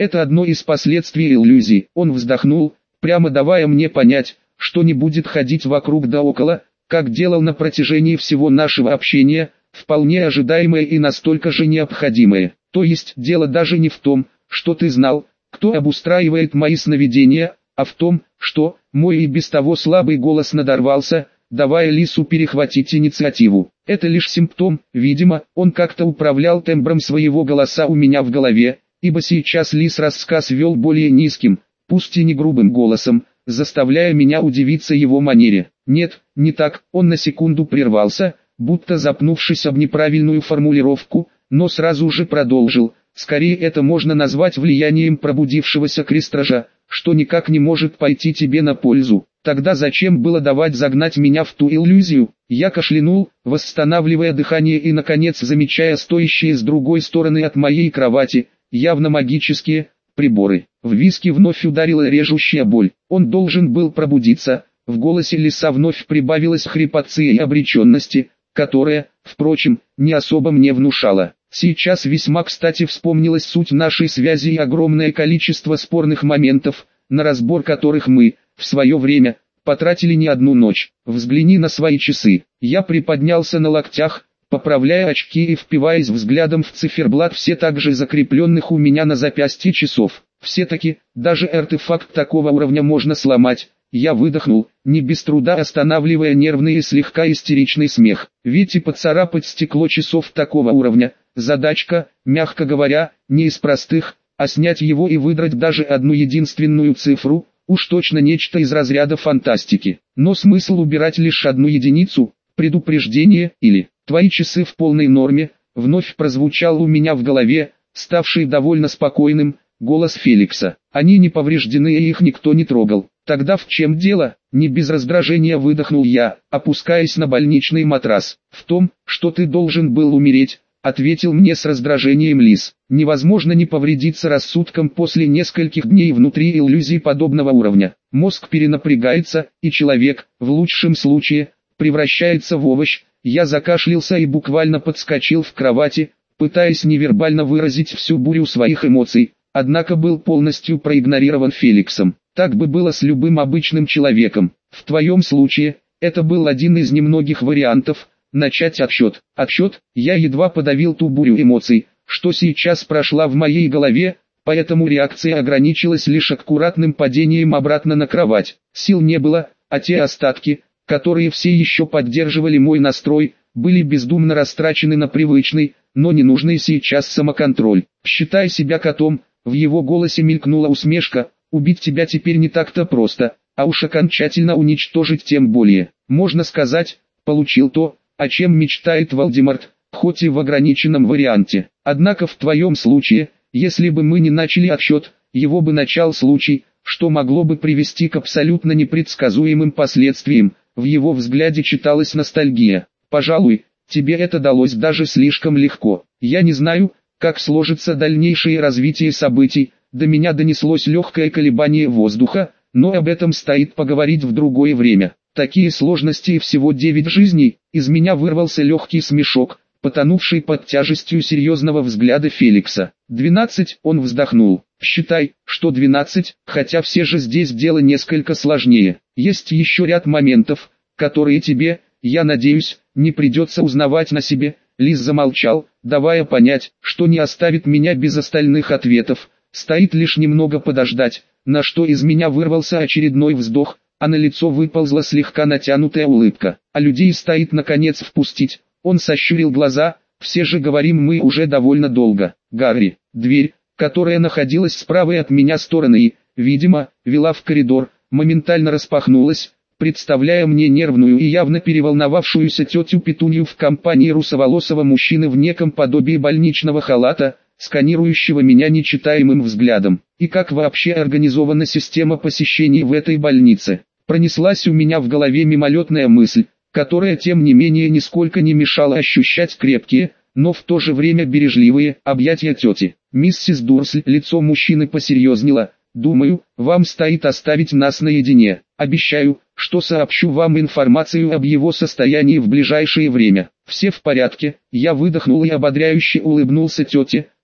Это одно из последствий иллюзий. Он вздохнул, прямо давая мне понять, что не будет ходить вокруг да около, как делал на протяжении всего нашего общения, вполне ожидаемое и настолько же необходимое. То есть дело даже не в том, что ты знал, кто обустраивает мои сновидения, а в том, что мой и без того слабый голос надорвался, давая Лису перехватить инициативу. Это лишь симптом, видимо, он как-то управлял тембром своего голоса у меня в голове, ибо сейчас Лис рассказ вел более низким, пусть и не грубым голосом, заставляя меня удивиться его манере. Нет, не так, он на секунду прервался, будто запнувшись об неправильную формулировку, но сразу же продолжил. Скорее это можно назвать влиянием пробудившегося крестража, что никак не может пойти тебе на пользу. Тогда зачем было давать загнать меня в ту иллюзию? Я кашлянул, восстанавливая дыхание и наконец замечая стоящие с другой стороны от моей кровати, явно магические, приборы. В виски вновь ударила режущая боль. Он должен был пробудиться. В голосе Лиса вновь прибавилось хрипотцы и обреченности, которая, впрочем, не особо мне внушала. Сейчас весьма кстати вспомнилась суть нашей связи и огромное количество спорных моментов, на разбор которых мы, в свое время, потратили не одну ночь. Взгляни на свои часы. Я приподнялся на локтях, поправляя очки и впиваясь взглядом в циферблат все так же закрепленных у меня на запястье часов. Все-таки, даже артефакт такого уровня можно сломать. Я выдохнул, не без труда останавливая нервный и слегка истеричный смех. Ведь и поцарапать стекло часов такого уровня – задачка, мягко говоря, не из простых, а снять его и выдрать даже одну единственную цифру – уж точно нечто из разряда фантастики. Но смысл убирать лишь одну единицу, предупреждение или «твои часы в полной норме», вновь прозвучал у меня в голове, ставший довольно спокойным, голос Феликса. Они не повреждены и их никто не трогал. Тогда в чем дело? Не без раздражения выдохнул я, опускаясь на больничный матрас. В том, что ты должен был умереть, ответил мне с раздражением Лис. Невозможно не повредиться рассудком после нескольких дней внутри иллюзий подобного уровня. Мозг перенапрягается, и человек, в лучшем случае, превращается в овощ. Я закашлялся и буквально подскочил в кровати, пытаясь невербально выразить всю бурю своих эмоций, однако был полностью проигнорирован Феликсом. Так бы было с любым обычным человеком. В твоем случае, это был один из немногих вариантов, начать отсчет. Отсчет, я едва подавил ту бурю эмоций, что сейчас прошла в моей голове, поэтому реакция ограничилась лишь аккуратным падением обратно на кровать. Сил не было, а те остатки, которые все еще поддерживали мой настрой, были бездумно растрачены на привычный, но ненужный сейчас самоконтроль. Считай себя котом, в его голосе мелькнула усмешка. Убить тебя теперь не так-то просто, а уж окончательно уничтожить тем более. Можно сказать, получил то, о чем мечтает Волдеморт, хоть и в ограниченном варианте. Однако в твоем случае, если бы мы не начали отсчет, его бы начал случай, что могло бы привести к абсолютно непредсказуемым последствиям. В его взгляде читалась ностальгия. Пожалуй, тебе это далось даже слишком легко. Я не знаю, как сложится дальнейшее развитие событий. До меня донеслось легкое колебание воздуха, но об этом стоит поговорить в другое время. Такие сложности и всего 9 жизней. Из меня вырвался легкий смешок, потонувший под тяжестью серьезного взгляда Феликса. 12, он вздохнул. Считай, что 12, хотя все же здесь дело несколько сложнее. Есть еще ряд моментов, которые тебе, я надеюсь, не придется узнавать на себе. Лис замолчал, давая понять, что не оставит меня без остальных ответов. Стоит лишь немного подождать, на что из меня вырвался очередной вздох, а на лицо выползла слегка натянутая улыбка. А людей стоит наконец впустить. Он сощурил глаза, все же говорим мы уже довольно долго. Гарри, дверь, которая находилась с правой от меня стороны и, видимо, вела в коридор, моментально распахнулась, представляя мне нервную и явно переволновавшуюся тетю Петунью в компании русоволосого мужчины в неком подобии больничного халата, сканирующего меня нечитаемым взглядом. И как вообще организована система посещений в этой больнице? Пронеслась у меня в голове мимолетная мысль, которая тем не менее нисколько не мешала ощущать крепкие, но в то же время бережливые объятия тети. Миссис Дурсль, лицо мужчины посерьезнело. Думаю, вам стоит оставить нас наедине. Обещаю, что сообщу вам информацию об его состоянии в ближайшее время. Все в порядке. Я выдохнул и ободряюще улыбнулся тете,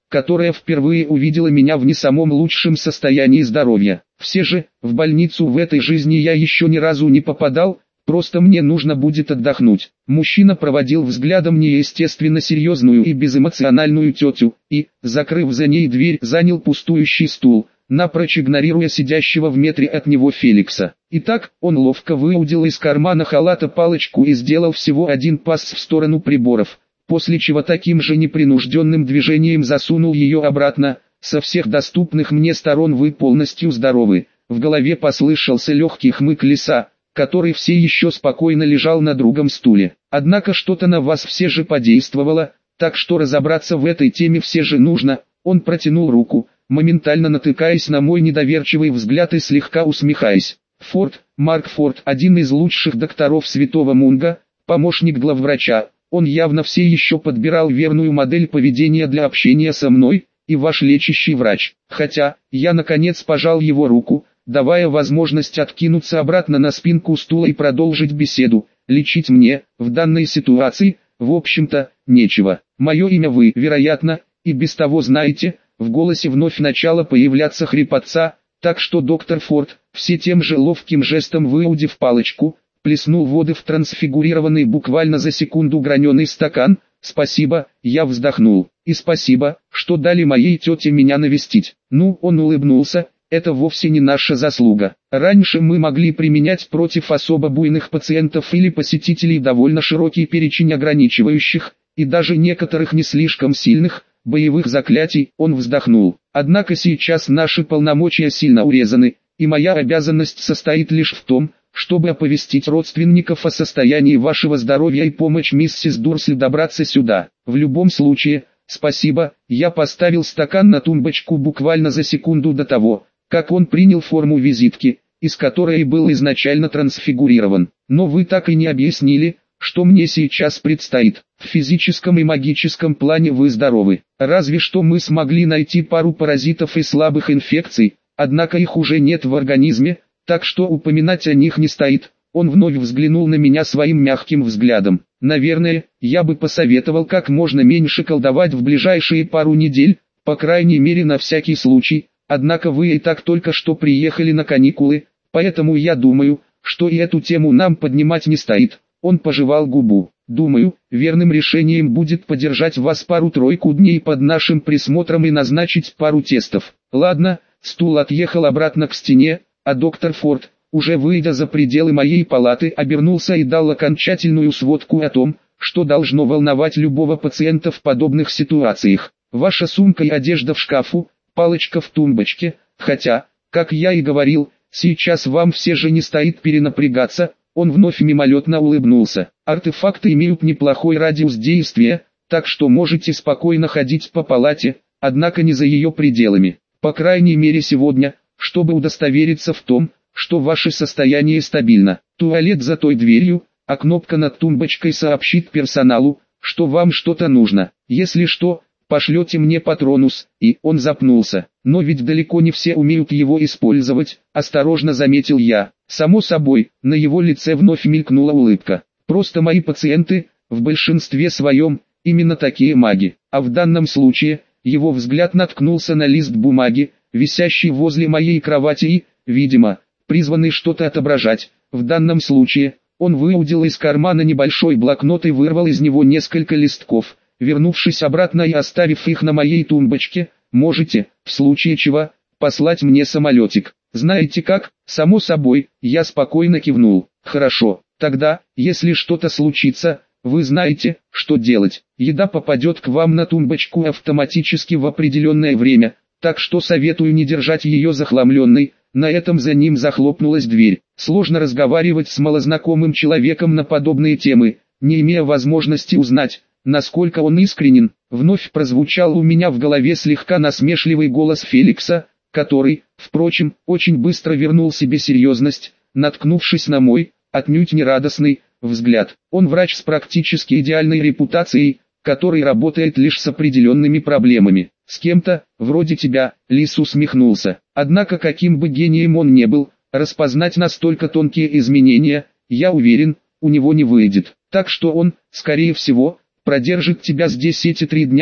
которая впервые увидела меня в не самом лучшем состоянии здоровья. Все же, в больницу в этой жизни я еще ни разу не попадал, просто мне нужно будет отдохнуть. Мужчина проводил взглядом неестественно серьезную и безэмоциональную тетю, и, закрыв за ней дверь, занял пустующий стул, напрочь игнорируя сидящего в метре от него Феликса. Итак, он ловко выудил из кармана халата палочку и сделал всего один пас в сторону приборов, после чего таким же непринужденным движением засунул ее обратно. Со всех доступных мне сторон вы полностью здоровы. В голове послышался легкий хмык лиса, который все еще спокойно лежал на другом стуле. Однако что-то на вас все же подействовало, так что разобраться в этой теме все же нужно. Он протянул руку, моментально натыкаясь на мой недоверчивый взгляд и слегка усмехаясь. Форд, Марк Форд, один из лучших докторов Святого Мунга, помощник главврача. Он явно все еще подбирал верную модель поведения для общения со мной, и ваш лечащий врач. Хотя, я наконец пожал его руку, давая возможность откинуться обратно на спинку стула и продолжить беседу. Лечить мне, в данной ситуации, в общем-то, нечего. Мое имя вы, вероятно, и без того знаете. В голосе вновь начало появляться хрипотца, так что доктор Форд, все тем же ловким жестом выудив палочку, плеснул воды в трансфигурированный буквально за секунду граненый стакан. «Спасибо», я вздохнул, «и спасибо, что дали моей тете меня навестить». Ну, он улыбнулся, «это вовсе не наша заслуга. Раньше мы могли применять против особо буйных пациентов или посетителей довольно широкий перечень ограничивающих, и даже некоторых не слишком сильных, боевых заклятий». Он вздохнул. «Однако сейчас наши полномочия сильно урезаны, и моя обязанность состоит лишь в том, чтобы оповестить родственников о состоянии вашего здоровья и помочь миссис Дурсли добраться сюда. В любом случае, спасибо». Я поставил стакан на тумбочку буквально за секунду до того, как он принял форму визитки, из которой был изначально трансфигурирован. «Но вы так и не объяснили, что мне сейчас предстоит. В физическом и магическом плане вы здоровы. Разве что мы смогли найти пару паразитов и слабых инфекций, однако их уже нет в организме, так что упоминать о них не стоит». Он вновь взглянул на меня своим мягким взглядом. «Наверное, я бы посоветовал как можно меньше колдовать в ближайшие пару недель, по крайней мере на всякий случай, однако вы и так только что приехали на каникулы, поэтому я думаю, что и эту тему нам поднимать не стоит». Он пожевал губу. «Думаю, верным решением будет подержать вас пару-тройку дней под нашим присмотром и назначить пару тестов». Ладно, стул отъехал обратно к стене, а доктор Форд, уже выйдя за пределы моей палаты, обернулся и дал окончательную сводку о том, что должно волновать любого пациента в подобных ситуациях. Ваша сумка и одежда в шкафу, палочка в тумбочке, хотя, как я и говорил, сейчас вам все же не стоит перенапрягаться. Он вновь мимолетно улыбнулся. Артефакты имеют неплохой радиус действия, так что можете спокойно ходить по палате, однако не за ее пределами. По крайней мере сегодня, чтобы удостовериться в том, что ваше состояние стабильно. Туалет за той дверью, а кнопка над тумбочкой сообщит персоналу, что вам что-то нужно. Если что, пошлете мне патронус». И он запнулся. «Но ведь далеко не все умеют его использовать», осторожно заметил я. Само собой, на его лице вновь мелькнула улыбка. «Просто мои пациенты, в большинстве своем, именно такие маги». А в данном случае, его взгляд наткнулся на лист бумаги, висящий возле моей кровати и, видимо, призванный что-то отображать. В данном случае, он выудил из кармана небольшой блокнот и вырвал из него несколько листков. Вернувшись обратно и оставив их на моей тумбочке, можете, в случае чего, послать мне самолетик. Знаете как? Само собой, я спокойно кивнул. Хорошо, тогда, если что-то случится, вы знаете, что делать. Еда попадет к вам на тумбочку автоматически в определенное время, так что советую не держать ее захламленной. На этом за ним захлопнулась дверь. Сложно разговаривать с малознакомым человеком на подобные темы, не имея возможности узнать, насколько он искренен. Вновь прозвучал у меня в голове слегка насмешливый голос Феликса, который, впрочем, очень быстро вернул себе серьезность, наткнувшись на мой, отнюдь не радостный, взгляд. Он врач с практически идеальной репутацией, который работает лишь с определенными проблемами. С кем-то, вроде тебя, Лис усмехнулся. Однако каким бы гением он не был, распознать настолько тонкие изменения, я уверен, у него не выйдет. Так что он, скорее всего, продержит тебя здесь эти 3 дня,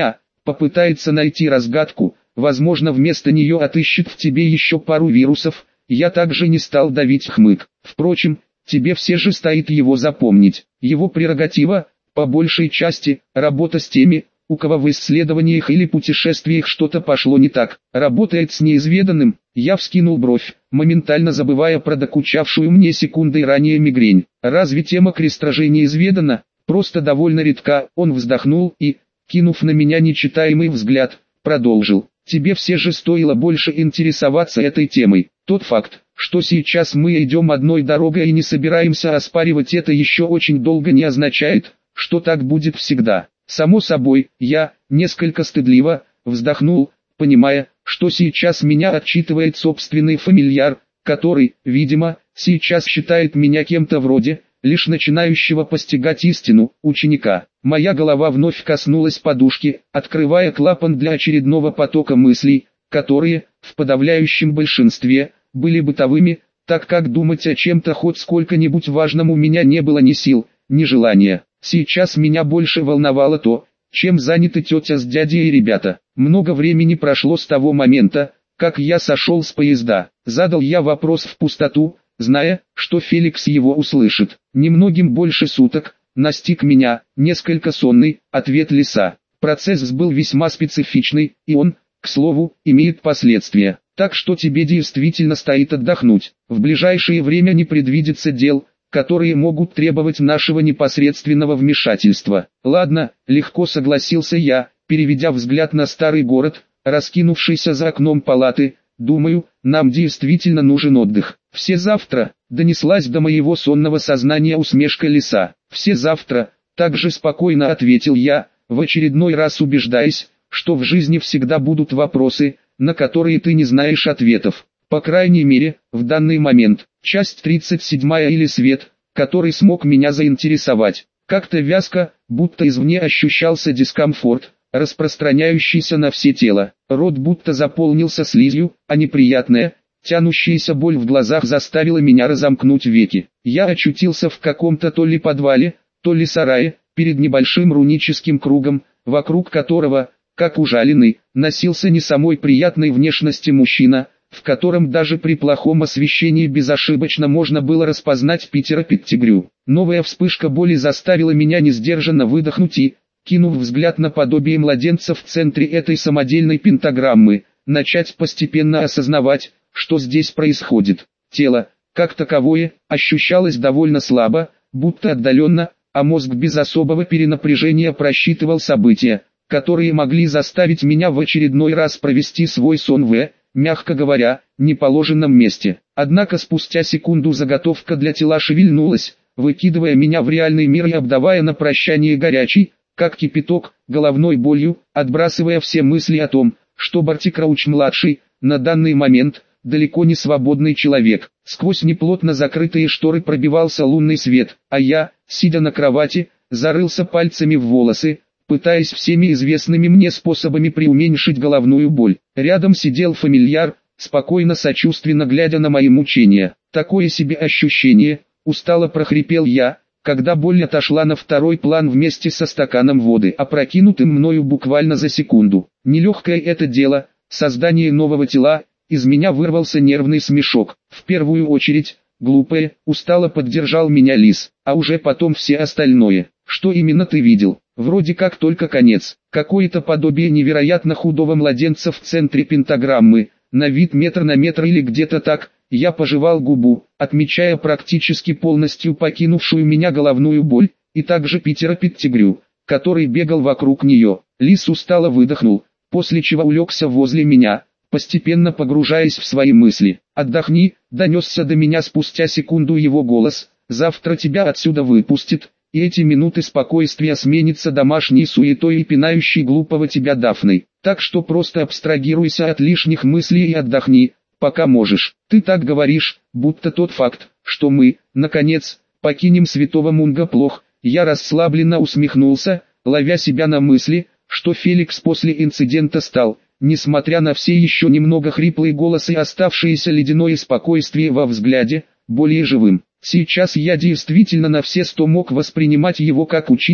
попытается найти разгадку, возможно вместо нее отыщет в тебе еще пару вирусов. Я также не стал давить хмык. Впрочем, тебе все же стоит его запомнить. Его прерогатива, по большей части, работа с теми, у кого в исследованиях или путешествиях что-то пошло не так. Работает с неизведанным. Я вскинул бровь, моментально забывая про докучавшую мне секундой ранее мигрень. Разве тема крестражей неизведана? Просто довольно редка. Он вздохнул и, кинув на меня нечитаемый взгляд, продолжил. Тебе все же стоило больше интересоваться этой темой. Тот факт, что сейчас мы идем одной дорогой и не собираемся оспаривать это еще очень долго, не означает, что так будет всегда. Само собой, я, несколько стыдливо, вздохнул, понимая, что сейчас меня отчитывает собственный фамильяр, который, видимо, сейчас считает меня кем-то вроде, лишь начинающего постигать истину, ученика. Моя голова вновь коснулась подушки, открывая клапан для очередного потока мыслей, которые, в подавляющем большинстве, были бытовыми, так как думать о чем-то хоть сколько-нибудь важном у меня не было ни сил, ни желания. Сейчас меня больше волновало то, чем заняты тетя с дядей и ребята. Много времени прошло с того момента, как я сошел с поезда. Задал я вопрос в пустоту, зная, что Феликс его услышит. Немногим больше суток, настиг меня, несколько сонный, ответ Лиса. Процесс был весьма специфичный, и он, к слову, имеет последствия. Так что тебе действительно стоит отдохнуть. В ближайшее время не предвидится дел, которые могут требовать нашего непосредственного вмешательства. Ладно, легко согласился я, переведя взгляд на старый город, раскинувшийся за окном палаты. Думаю, нам действительно нужен отдых. Все завтра, донеслась до моего сонного сознания усмешка Лиса. Все завтра, также спокойно ответил я, в очередной раз убеждаясь, что в жизни всегда будут вопросы, на которые ты не знаешь ответов. По крайней мере, в данный момент. Часть 37 или свет, который смог меня заинтересовать. Как-то вязко, будто извне ощущался дискомфорт, распространяющийся на все тело. Рот будто заполнился слизью, а неприятная, тянущаяся боль в глазах заставила меня разомкнуть веки. Я очутился в каком-то то ли подвале, то ли сарае, перед небольшим руническим кругом, вокруг которого, как ужаленный, носился не самой приятной внешности мужчина, в котором даже при плохом освещении безошибочно можно было распознать Питера Петтигрю. Новая вспышка боли заставила меня несдержанно выдохнуть и, кинув взгляд на подобие младенца в центре этой самодельной пентаграммы, начать постепенно осознавать, что здесь происходит. Тело, как таковое, ощущалось довольно слабо, будто отдаленно, а мозг без особого перенапряжения просчитывал события, которые могли заставить меня в очередной раз провести свой сон в, мягко говоря, неположенном месте. Однако спустя секунду заготовка для тела шевельнулась, выкидывая меня в реальный мир и обдавая на прощание горячий, как кипяток, головной болью, отбрасывая все мысли о том, что Барти Крауч-младший, на данный момент, далеко не свободный человек. Сквозь неплотно закрытые шторы пробивался лунный свет, а я, сидя на кровати, зарылся пальцами в волосы, пытаясь всеми известными мне способами преуменьшить головную боль. Рядом сидел фамильяр, спокойно сочувственно глядя на мои мучения. Такое себе ощущение, устало прохрипел я, когда боль отошла на второй план вместе со стаканом воды, опрокинутым мною буквально за секунду. Нелегкое это дело, создание нового тела. Из меня вырвался нервный смешок. В первую очередь, глупое, устало поддержал меня Лис, а уже потом все остальное. Что именно ты видел? Вроде как только конец. Какое-то подобие невероятно худого младенца в центре пентаграммы, на вид метр на метр или где-то так. Я пожевал губу, отмечая практически полностью покинувшую меня головную боль, и также Питера Петтигрю, который бегал вокруг нее. Лис устало выдохнул, после чего улегся возле меня, постепенно погружаясь в свои мысли. «Отдохни», — донесся до меня спустя секунду его голос, «завтра тебя отсюда выпустят, и эти минуты спокойствия сменятся домашней суетой и пинающей глупого тебя Дафной. Так что просто абстрагируйся от лишних мыслей и отдохни, пока можешь. Ты так говоришь, будто тот факт, что мы, наконец, покинем Святого Мунга плох». Я расслабленно усмехнулся, ловя себя на мысли, что Феликс после инцидента стал, несмотря на все еще немного хриплый голос и оставшееся ледяное спокойствие во взгляде, более живым. Сейчас я действительно на все 100 мог воспринимать его как учителя,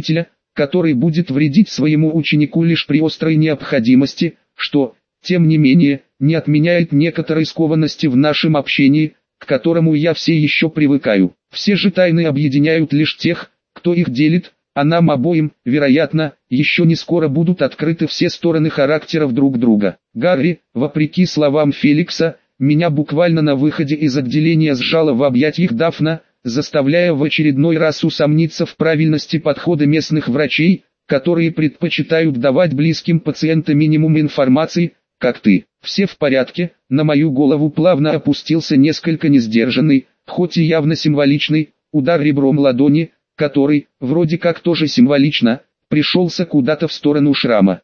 который будет вредить своему ученику лишь при острой необходимости, что, тем не менее, не отменяет некоторой скованности в нашем общении, к которому я все еще привыкаю. Все же тайны объединяют лишь тех, кто их делит, а нам обоим, вероятно, еще не скоро будут открыты все стороны характеров друг друга. Гарри, вопреки словам Феликса, меня буквально на выходе из отделения сжала в объятиях Дафна, заставляя в очередной раз усомниться в правильности подхода местных врачей, которые предпочитают давать близким пациентам минимум информации, как ты. Все в порядке, на мою голову плавно опустился несколько несдержанный, хоть и явно символичный, удар ребром ладони, который, вроде как тоже символично, пришелся куда-то в сторону шрама.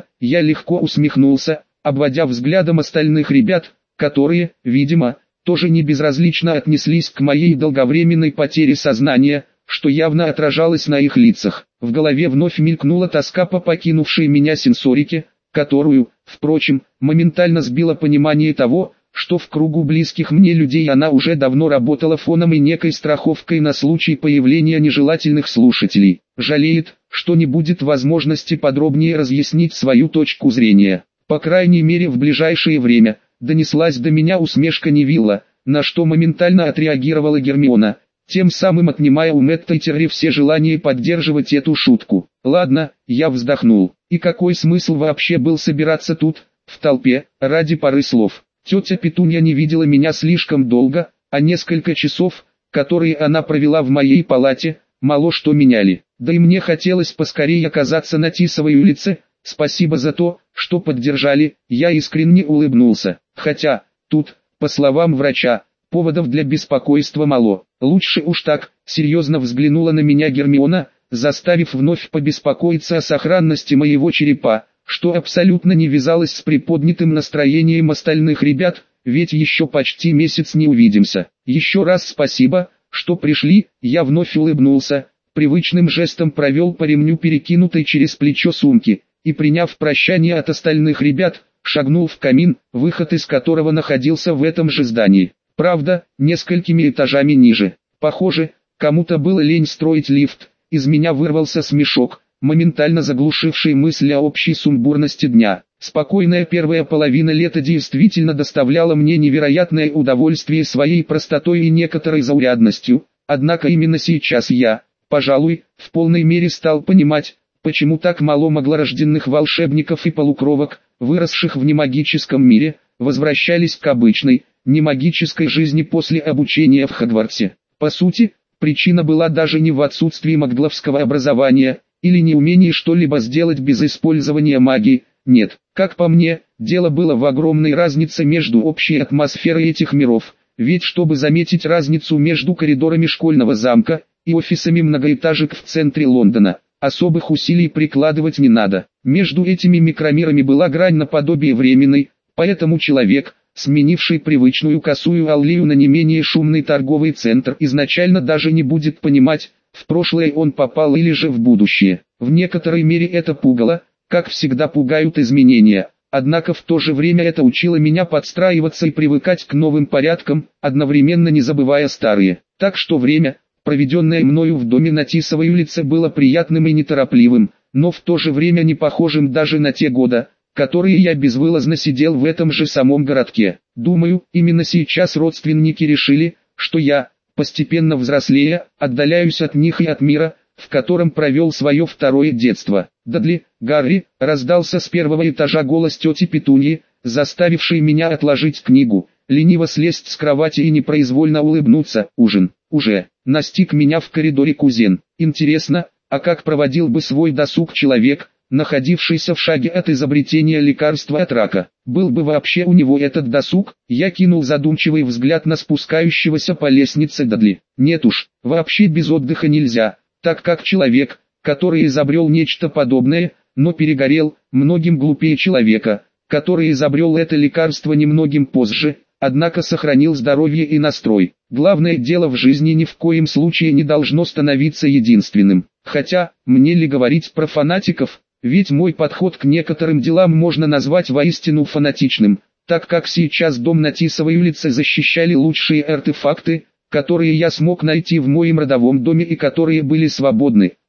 Я легко усмехнулся, обводя взглядом остальных ребят, которые, видимо, тоже не безразлично отнеслись к моей долговременной потере сознания, что явно отражалось на их лицах. В голове вновь мелькнула тоска по покинувшей меня сенсорике, которую, впрочем, моментально сбило понимание того, что в кругу близких мне людей она уже давно работала фоном и некой страховкой на случай появления нежелательных слушателей. Жалеет, что не будет возможности подробнее разъяснить свою точку зрения. По крайней мере в ближайшее время. Донеслась до меня усмешка Невилла, на что моментально отреагировала Гермиона, тем самым отнимая у Мэтта и Терри все желания поддерживать эту шутку. Ладно, я вздохнул. И какой смысл вообще был собираться тут, в толпе, ради пары слов? Тетя Петунья не видела меня слишком долго, а несколько часов, которые она провела в моей палате, мало что меняли. Да и мне хотелось поскорее оказаться на Тисовой улице. Спасибо за то, что поддержали, я искренне улыбнулся. Хотя, тут, по словам врача, поводов для беспокойства мало. Лучше уж так, серьезно взглянула на меня Гермиона, заставив вновь побеспокоиться о сохранности моего черепа, что абсолютно не вязалось с приподнятым настроением остальных ребят, ведь еще почти месяц не увидимся. Еще раз спасибо, что пришли, я вновь улыбнулся, привычным жестом провел по ремню перекинутой через плечо сумки, и приняв прощание от остальных ребят, шагнул в камин, выход из которого находился в этом же здании. Правда, несколькими этажами ниже. Похоже, кому-то было лень строить лифт, из меня вырвался смешок, моментально заглушивший мысли о общей сумбурности дня. Спокойная первая половина лета действительно доставляла мне невероятное удовольствие своей простотой и некоторой заурядностью, однако именно сейчас я, пожалуй, в полной мере стал понимать, почему так мало маглорожденных волшебников и полукровок, выросших в немагическом мире, возвращались к обычной, немагической жизни после обучения в Хогвартсе. По сути, причина была даже не в отсутствии магловского образования, или неумении что-либо сделать без использования магии, нет. Как по мне, дело было в огромной разнице между общей атмосферой этих миров, ведь чтобы заметить разницу между коридорами школьного замка и офисами многоэтажек в центре Лондона, особых усилий прикладывать не надо. Между этими микромирами была грань наподобие временной, поэтому человек, сменивший привычную косую аллею на не менее шумный торговый центр, изначально даже не будет понимать, в прошлое он попал или же в будущее. В некоторой мере это пугало, как всегда пугают изменения, однако в то же время это учило меня подстраиваться и привыкать к новым порядкам, одновременно не забывая старые. Так что время, проведенное мною в доме на Тисовой улице, было приятным и неторопливым, но в то же время не похожим даже на те годы, которые я безвылазно сидел в этом же самом городке. Думаю, именно сейчас родственники решили, что я, постепенно взрослея, отдаляюсь от них и от мира, в котором провел свое второе детство. «Дадли, Гарри!» — раздался с первого этажа голос тети Петуньи, заставивший меня отложить книгу, лениво слезть с кровати и непроизвольно улыбнуться. «Ужин уже!» — настиг меня в коридоре кузен. Интересно, а как проводил бы свой досуг человек, находившийся в шаге от изобретения лекарства от рака? Был бы вообще у него этот досуг? Я кинул задумчивый взгляд на спускающегося по лестнице Дадли. Нет уж, вообще без отдыха нельзя, так как человек, который изобрел нечто подобное, но перегорел, многим глупее человека, который изобрел это лекарство немногим позже, однако сохранил здоровье и настрой. Главное дело в жизни ни в коем случае не должно становиться единственным. Хотя, мне ли говорить про фанатиков, ведь мой подход к некоторым делам можно назвать воистину фанатичным, так как сейчас дом на Тисовой улице защищали лучшие артефакты, которые я смог найти в моем родовом доме и которые были свободны,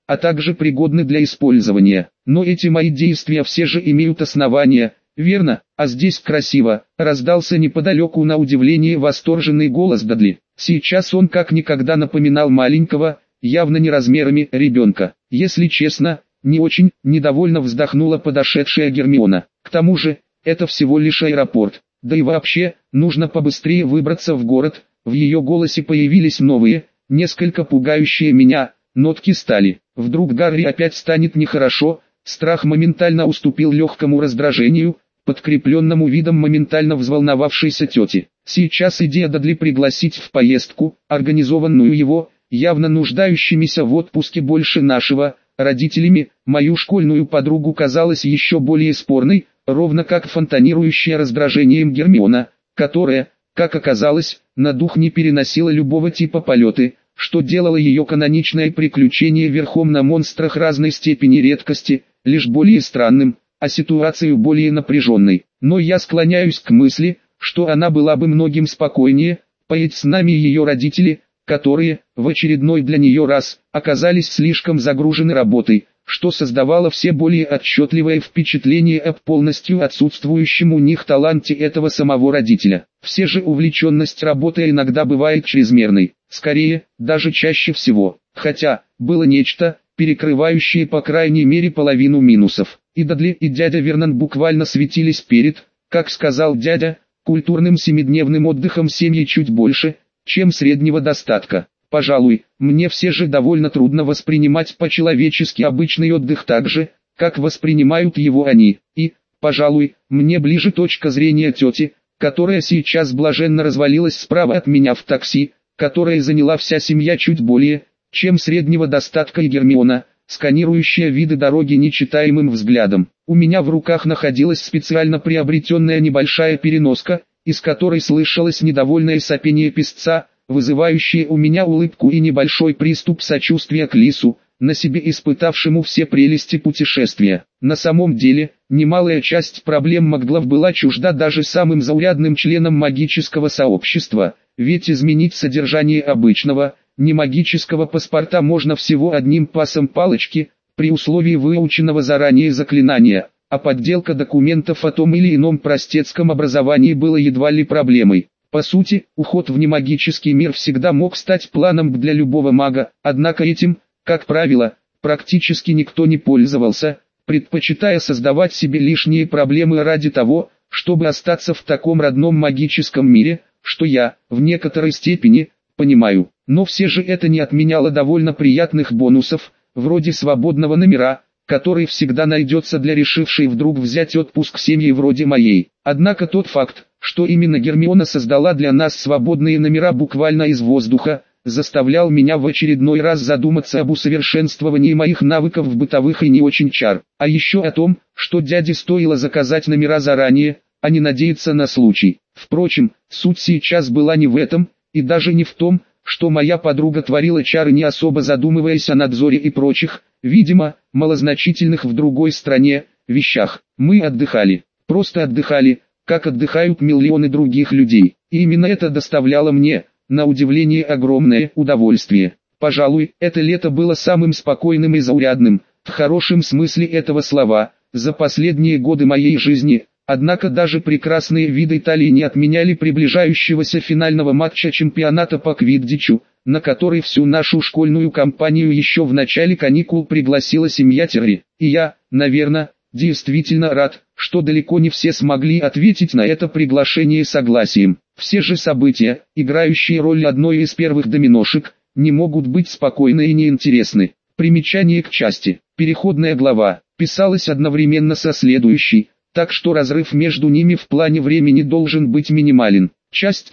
а также пригодны для использования. Но эти мои действия все же имеют основания, верно? А здесь красиво, раздался неподалеку на удивление восторженный голос Дадли. Сейчас он как никогда напоминал маленького, явно не размерами, ребенка. Если честно, не очень, недовольно вздохнула подошедшая Гермиона. К тому же, это всего лишь аэропорт. Да и вообще, нужно побыстрее выбраться в город. В ее голосе появились новые, несколько пугающие меня, нотки стали. Вдруг Гарри опять станет нехорошо, страх моментально уступил легкому раздражению, подкрепленному видом моментально взволновавшейся тети. Сейчас идея Дадли пригласить в поездку, организованную его, явно нуждающимися в отпуске больше нашего, родителями, мою школьную подругу казалась еще более спорной, ровно как фонтанирующая раздражением Гермиона, которая, как оказалось, на дух не переносила любого типа полеты, что делало ее каноничное приключение верхом на монстрах разной степени редкости, лишь более странным, а ситуацию более напряженной. Но я склоняюсь к мысли, что она была бы многим спокойнее, поедь с нами ее родители, которые, в очередной для нее раз, оказались слишком загружены работой, что создавало все более отчетливое впечатление об полностью отсутствующем у них таланте этого самого родителя. Все же увлеченность работой иногда бывает чрезмерной, скорее, даже чаще всего, хотя, было нечто, перекрывающее по крайней мере половину минусов. И Дадли, и дядя Вернон буквально светились перед, как сказал дядя, культурным семидневным отдыхом семьи чуть больше, чем среднего достатка. Пожалуй, мне все же довольно трудно воспринимать по-человечески обычный отдых так же, как воспринимают его они. И, пожалуй, мне ближе точка зрения тети, которая сейчас блаженно развалилась справа от меня в такси, которое заняла вся семья чуть более, чем среднего достатка, и Гермиона, сканирующая виды дороги нечитаемым взглядом. У меня в руках находилась специально приобретенная небольшая переноска, из которой слышалось недовольное сопение песца, вызывающее у меня улыбку и небольшой приступ сочувствия к лису, на себе испытавшему все прелести путешествия. На самом деле, немалая часть проблем Маглов была чужда даже самым заурядным членам магического сообщества, ведь изменить содержание обычного, немагического паспорта можно всего одним пасом палочки, при условии выученного заранее заклинания, а подделка документов о том или ином простецком образовании было едва ли проблемой. По сути, уход в немагический мир всегда мог стать планом для любого мага, однако этим, как правило, практически никто не пользовался, предпочитая создавать себе лишние проблемы ради того, чтобы остаться в таком родном магическом мире, что я, в некоторой степени, понимаю. Но все же это не отменяло довольно приятных бонусов, вроде свободного номера, который всегда найдется для решившей вдруг взять отпуск семьи вроде моей. Однако тот факт, что именно Гермиона создала для нас свободные номера буквально из воздуха, заставлял меня в очередной раз задуматься об усовершенствовании моих навыков в бытовых и не очень чар. А еще о том, что дяде стоило заказать номера заранее, а не надеяться на случай. Впрочем, суть сейчас была не в этом, и даже не в том, что моя подруга творила чары, не особо задумываясь о надзоре и прочих, видимо, малозначительных в другой стране, вещах. Мы отдыхали, просто отдыхали, как отдыхают миллионы других людей. И именно это доставляло мне, на удивление, огромное удовольствие. Пожалуй, это лето было самым спокойным и заурядным, в хорошем смысле этого слова, за последние годы моей жизни. Однако даже прекрасные виды Италии не отменяли приближающегося финального матча чемпионата по квиддичу, на который всю нашу школьную компанию еще в начале каникул пригласила семья Терри. И я, наверное, действительно рад, что далеко не все смогли ответить на это приглашение согласием. Все же события, играющие роль одной из первых доминошек, не могут быть спокойны и неинтересны. Примечание к части. Переходная глава писалась одновременно со следующей, так что разрыв между ними в плане времени должен быть минимален. Часть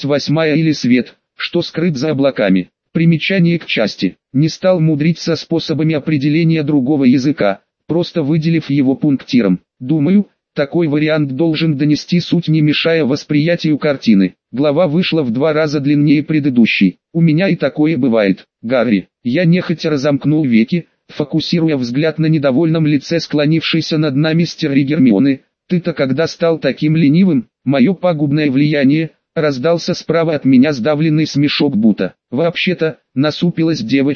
38 или свет, что скрыт за облаками. Примечание к части. Не стал мудрить со способами определения другого языка, просто выделив его пунктиром. Думаю, такой вариант должен донести суть, не мешая восприятию картины. Глава вышла в 2 раза длиннее предыдущей. У меня и такое бывает, Гарри. Я нехотя разомкнул веки, фокусируя взгляд на недовольном лице склонившейся над нами стерви Гермионы. «Ты-то когда стал таким ленивым?» «Мое пагубное влияние», — раздался справа от меня сдавленный смешок Бута. «Вообще-то», — насупилась девочка,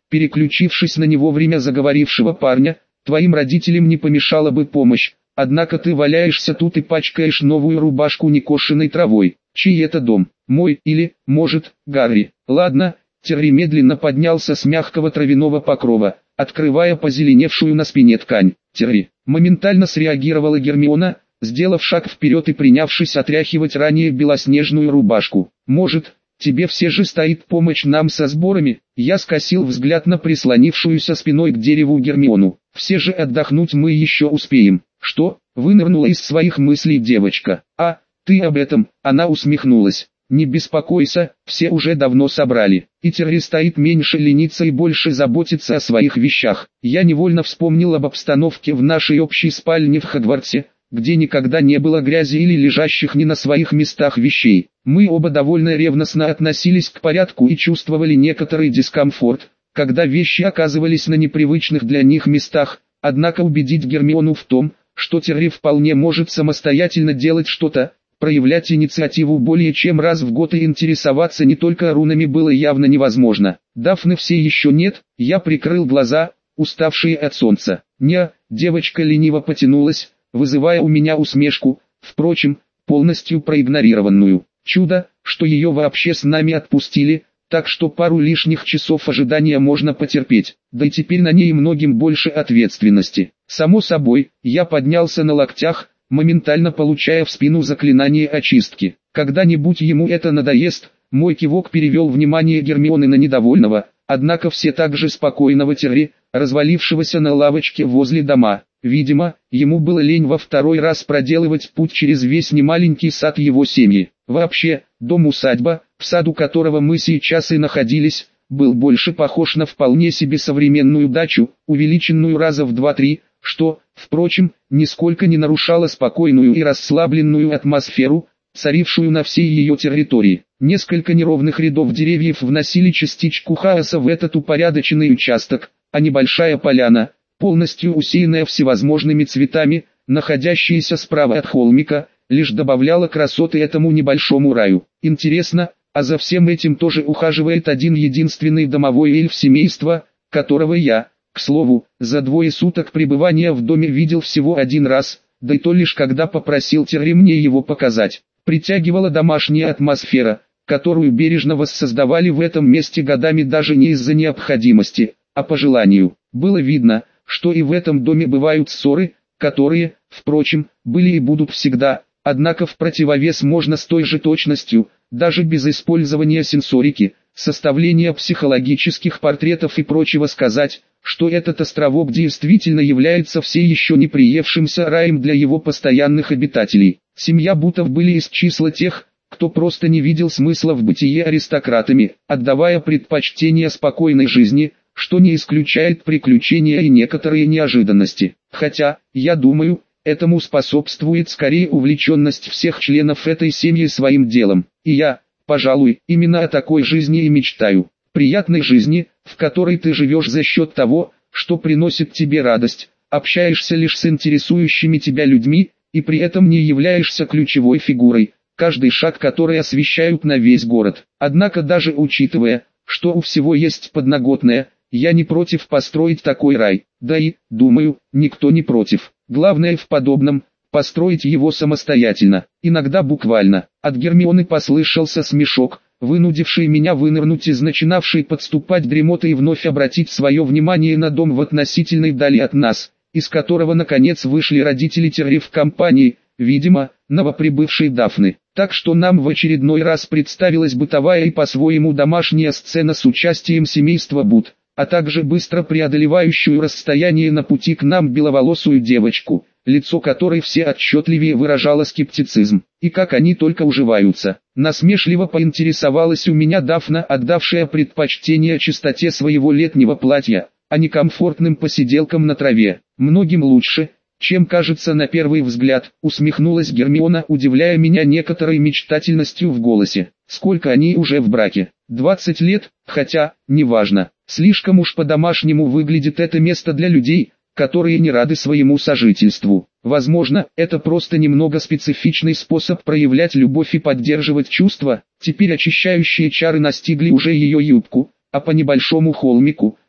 переключившись на не вовремя заговорившего парня, твоим родителям не помешала бы помощь, однако ты валяешься тут и пачкаешь новую рубашку некошенной травой. Чей это дом? Мой или, может, Гарри? Ладно. Терри медленно поднялся с мягкого травяного покрова, открывая позеленевшую на спине ткань. Терри. Моментально среагировала Гермиона, сделав шаг вперед и принявшись отряхивать ранее белоснежную рубашку. Может, тебе все же стоит помощь нам со сборами? Я скосил взгляд на прислонившуюся спиной к дереву Гермиону. Все же отдохнуть мы еще успеем. Что? Вынырнула из своих мыслей девочка. А, ты об этом? Она усмехнулась. Не беспокойся, все уже давно собрали. И Терри стоит меньше лениться и больше заботиться о своих вещах. Я невольно вспомнил об обстановке в нашей общей спальне в Хогвартсе, где никогда не было грязи или лежащих не на своих местах вещей. Мы оба довольно ревностно относились к порядку и чувствовали некоторый дискомфорт, когда вещи оказывались на непривычных для них местах, однако убедить Гермиону в том, что Терри вполне может самостоятельно делать что-то, проявлять инициативу более чем раз в год и интересоваться не только рунами было явно невозможно. Дафны все еще нет, я прикрыл глаза, уставшие от солнца. Девочка лениво потянулась, вызывая у меня усмешку, впрочем, полностью проигнорированную. Чудо, что ее вообще с нами отпустили, так что пару лишних часов ожидания можно потерпеть, да и теперь на ней многим больше ответственности. Само собой, я поднялся на локтях, моментально получая в спину заклинание очистки. Когда-нибудь ему это надоест. Мой кивок перевел внимание Гермионы на недовольного, однако все так же спокойного Терри, развалившегося на лавочке возле дома. Видимо, ему было лень во второй раз проделывать путь через весь немаленький сад его семьи. Вообще, дом-усадьба, в саду которого мы сейчас и находились, был больше похож на вполне себе современную дачу, увеличенную раза в 2-3, что, впрочем, нисколько не нарушало спокойную и расслабленную атмосферу, царившую на всей ее территории. Несколько неровных рядов деревьев вносили частичку хаоса в этот упорядоченный участок, а небольшая поляна, полностью усеянная всевозможными цветами, находящаяся справа от холмика, лишь добавляла красоты этому небольшому раю. Интересно, а за всем этим тоже ухаживает один единственный домовой эльф семейства, которого я, к слову, за 2 суток пребывания в доме видел всего один раз, да и то лишь когда попросил Терри мне его показать. Притягивала домашняя атмосфера, которую бережно воссоздавали в этом месте годами даже не из-за необходимости, а по желанию. Было видно, что и в этом доме бывают ссоры, которые, впрочем, были и будут всегда, однако в противовес можно с той же точностью, даже без использования сенсорики, составления психологических портретов и прочего сказать, что этот островок действительно является все еще не приевшимся раем для его постоянных обитателей. Семья Бутов были из числа тех, кто просто не видел смысла в бытие аристократами, отдавая предпочтение спокойной жизни, что не исключает приключения и некоторые неожиданности. Хотя, я думаю, этому способствует скорее увлеченность всех членов этой семьи своим делом. И я, пожалуй, именно о такой жизни и мечтаю. Приятной жизни, в которой ты живешь за счет того, что приносит тебе радость, общаешься лишь с интересующими тебя людьми, и при этом не являешься ключевой фигурой, каждый шаг которой освещают на весь город. Однако даже учитывая, что у всего есть подноготное, я не против построить такой рай, да и, думаю, никто не против. Главное в подобном – построить его самостоятельно, иногда буквально. От Гермионы послышался смешок, вынудивший меня вынырнуть из начинавшей подступать дремоты и вновь обратить свое внимание на дом в относительной дали от нас, из которого наконец вышли родители Терри в компании, видимо, новоприбывшей Дафны. Так что нам в очередной раз представилась бытовая и по-своему домашняя сцена с участием семейства Бут, а также быстро преодолевающую расстояние на пути к нам беловолосую девочку, лицо которой все отчетливее выражало скептицизм. И как они только уживаются. Насмешливо поинтересовалась у меня Дафна, отдавшая предпочтение чистоте своего летнего платья, а не комфортным посиделкам на траве. Многим лучше, чем кажется на первый взгляд, усмехнулась Гермиона, удивляя меня некоторой мечтательностью в голосе. Сколько они уже в браке? 20 лет, хотя, неважно. Слишком уж по-домашнему выглядит это место для людей, которые не рады своему сожительству. Возможно, это просто немного специфичный способ проявлять любовь и поддерживать чувства. Теперь очищающие чары настигли уже ее юбку, а по небольшому холмику,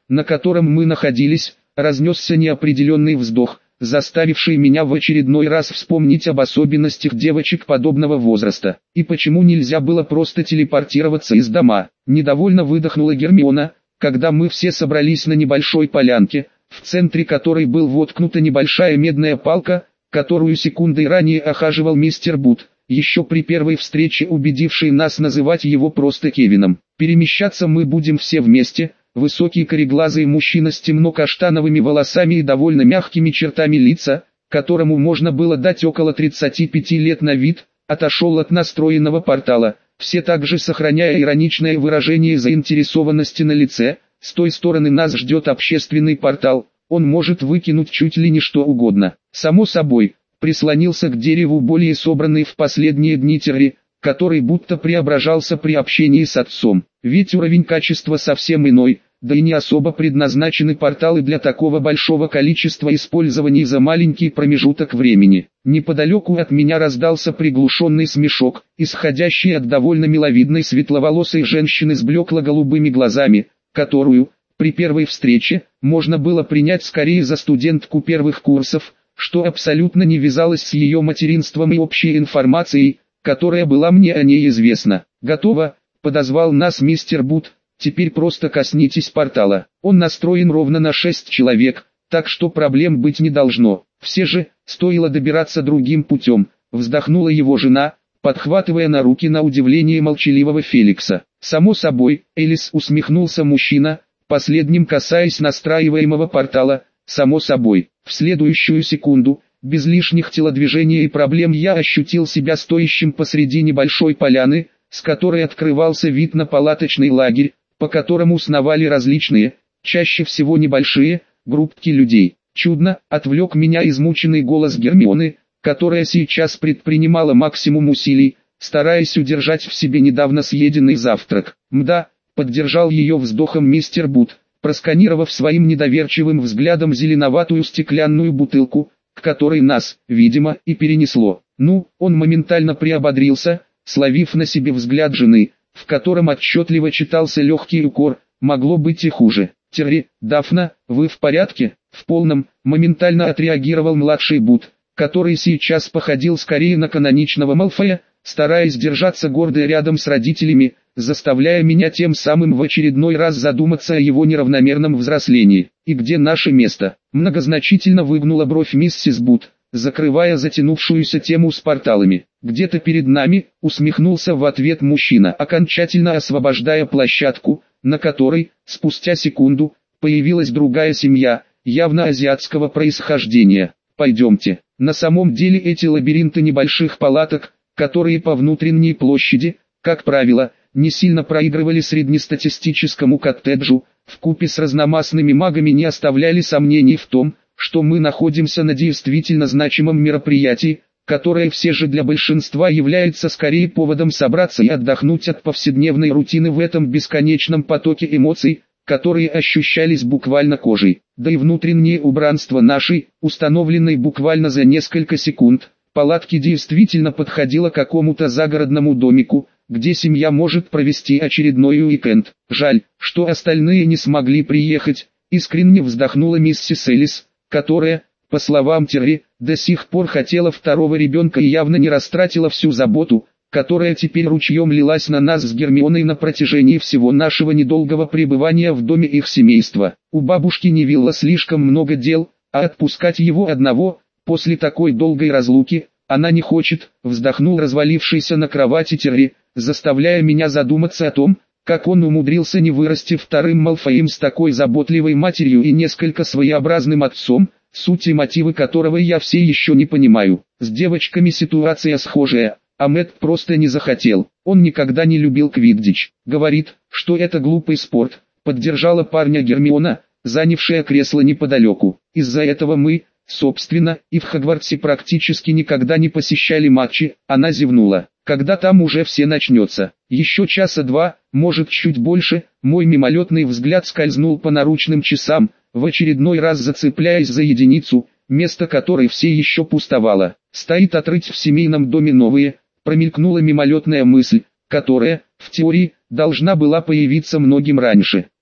на котором мы находились, разнесся неопределенный вздох, заставивший меня в очередной раз вспомнить об особенностях девочек подобного возраста. И почему нельзя было просто телепортироваться из дома? Недовольно выдохнула Гермиона, когда мы все собрались на небольшой полянке, в центре которой был воткнута небольшая медная палка, которую секундой ранее охаживал мистер Бут, еще при первой встрече убедивший нас называть его просто Кевином. Перемещаться мы будем все вместе. Высокий кореглазый мужчина с темно-каштановыми волосами и довольно мягкими чертами лица, которому можно было дать около 35 лет на вид, отошел от настроенного портала, все также сохраняя ироничное выражение заинтересованности на лице. С той стороны нас ждет общественный портал, он может выкинуть чуть ли не что угодно. Само собой, прислонился к дереву более собранный в последние дни Терри, который будто преображался при общении с отцом. Ведь уровень качества совсем иной, да и не особо предназначены порталы для такого большого количества использований за маленький промежуток времени. Неподалеку от меня раздался приглушенный смешок, исходящий от довольно миловидной светловолосой женщины с блекло-голубыми глазами, которую, при первой встрече, можно было принять скорее за студентку первых курсов, что абсолютно не вязалось с ее материнством и общей информацией, которая была мне о ней известна. «Готово», — подозвал нас мистер Бут, — «теперь просто коснитесь портала». Он настроен ровно на 6 человек, так что проблем быть не должно. Все же, стоило добираться другим путем, вздохнула его жена, подхватывая на руки на удивление молчаливого Феликса. «Само собой», — Элис, усмехнулся мужчина, последним касаясь настраиваемого портала, «само собой». В следующую секунду, без лишних телодвижений и проблем, я ощутил себя стоящим посреди небольшой поляны, с которой открывался вид на палаточный лагерь, по которому сновали различные, чаще всего небольшие, группки людей. Чудно, отвлек меня измученный голос Гермионы, которая сейчас предпринимала максимум усилий, стараясь удержать в себе недавно съеденный завтрак. «Мда», поддержал ее вздохом мистер Бут, просканировав своим недоверчивым взглядом зеленоватую стеклянную бутылку, к которой нас, видимо, и перенесло. Ну, он моментально приободрился, словив на себе взгляд жены, в котором отчетливо читался легкий укор, могло быть и хуже. «Терри, Дафна, вы в порядке?» В полном, моментально отреагировал младший Бут, который сейчас походил скорее на каноничного Малфоя, стараясь держаться гордо рядом с родителями, заставляя меня тем самым в очередной раз задуматься о его неравномерном взрослении. «И где наше место?» Многозначительно выгнула бровь миссис Бут, закрывая затянувшуюся тему с порталами. «Где-то перед нами», усмехнулся в ответ мужчина, окончательно освобождая площадку, на которой, спустя секунду, появилась другая семья, явно азиатского происхождения. «Пойдемте». На самом деле эти лабиринты небольших палаток, которые по внутренней площади, как правило, не сильно проигрывали среднестатистическому коттеджу, вкупе с разномастными магами не оставляли сомнений в том, что мы находимся на действительно значимом мероприятии, которое все же для большинства является скорее поводом собраться и отдохнуть от повседневной рутины в этом бесконечном потоке эмоций, которые ощущались буквально кожей. Да и внутреннее убранство нашей, установленной буквально за несколько секунд, палатки действительно подходило к какому-то загородному домику, где семья может провести очередной уикенд. Жаль, что остальные не смогли приехать, искренне вздохнула миссис Элис, которая, по словам Терри, до сих пор хотела второго ребенка и явно не растратила всю заботу, которая теперь ручьем лилась на нас с Гермионой на протяжении всего нашего недолгого пребывания в доме их семейства. У бабушки Невилла слишком много дел, а отпускать его одного, после такой долгой разлуки, она не хочет, вздохнул развалившийся на кровати Терри, заставляя меня задуматься о том, как он умудрился не вырасти вторым Малфоем с такой заботливой матерью и несколько своеобразным отцом, суть и мотивы которого я все еще не понимаю. С девочками ситуация схожая, а Мэтт просто не захотел. Он никогда не любил квиддич. Говорит, что это глупый спорт, поддержала парня Гермиона, занявшая кресло неподалеку. Из-за этого мы, собственно, и в Хогвартсе практически никогда не посещали матчи. Она зевнула. Когда там уже все начнется? Еще часа два, может чуть больше. Мой мимолетный взгляд скользнул по наручным часам, в очередной раз зацепляясь за единицу, место которой все еще пустовало. Стоит отрыть в семейном доме новые, промелькнула мимолетная мысль, которая, в теории, должна была появиться многим раньше.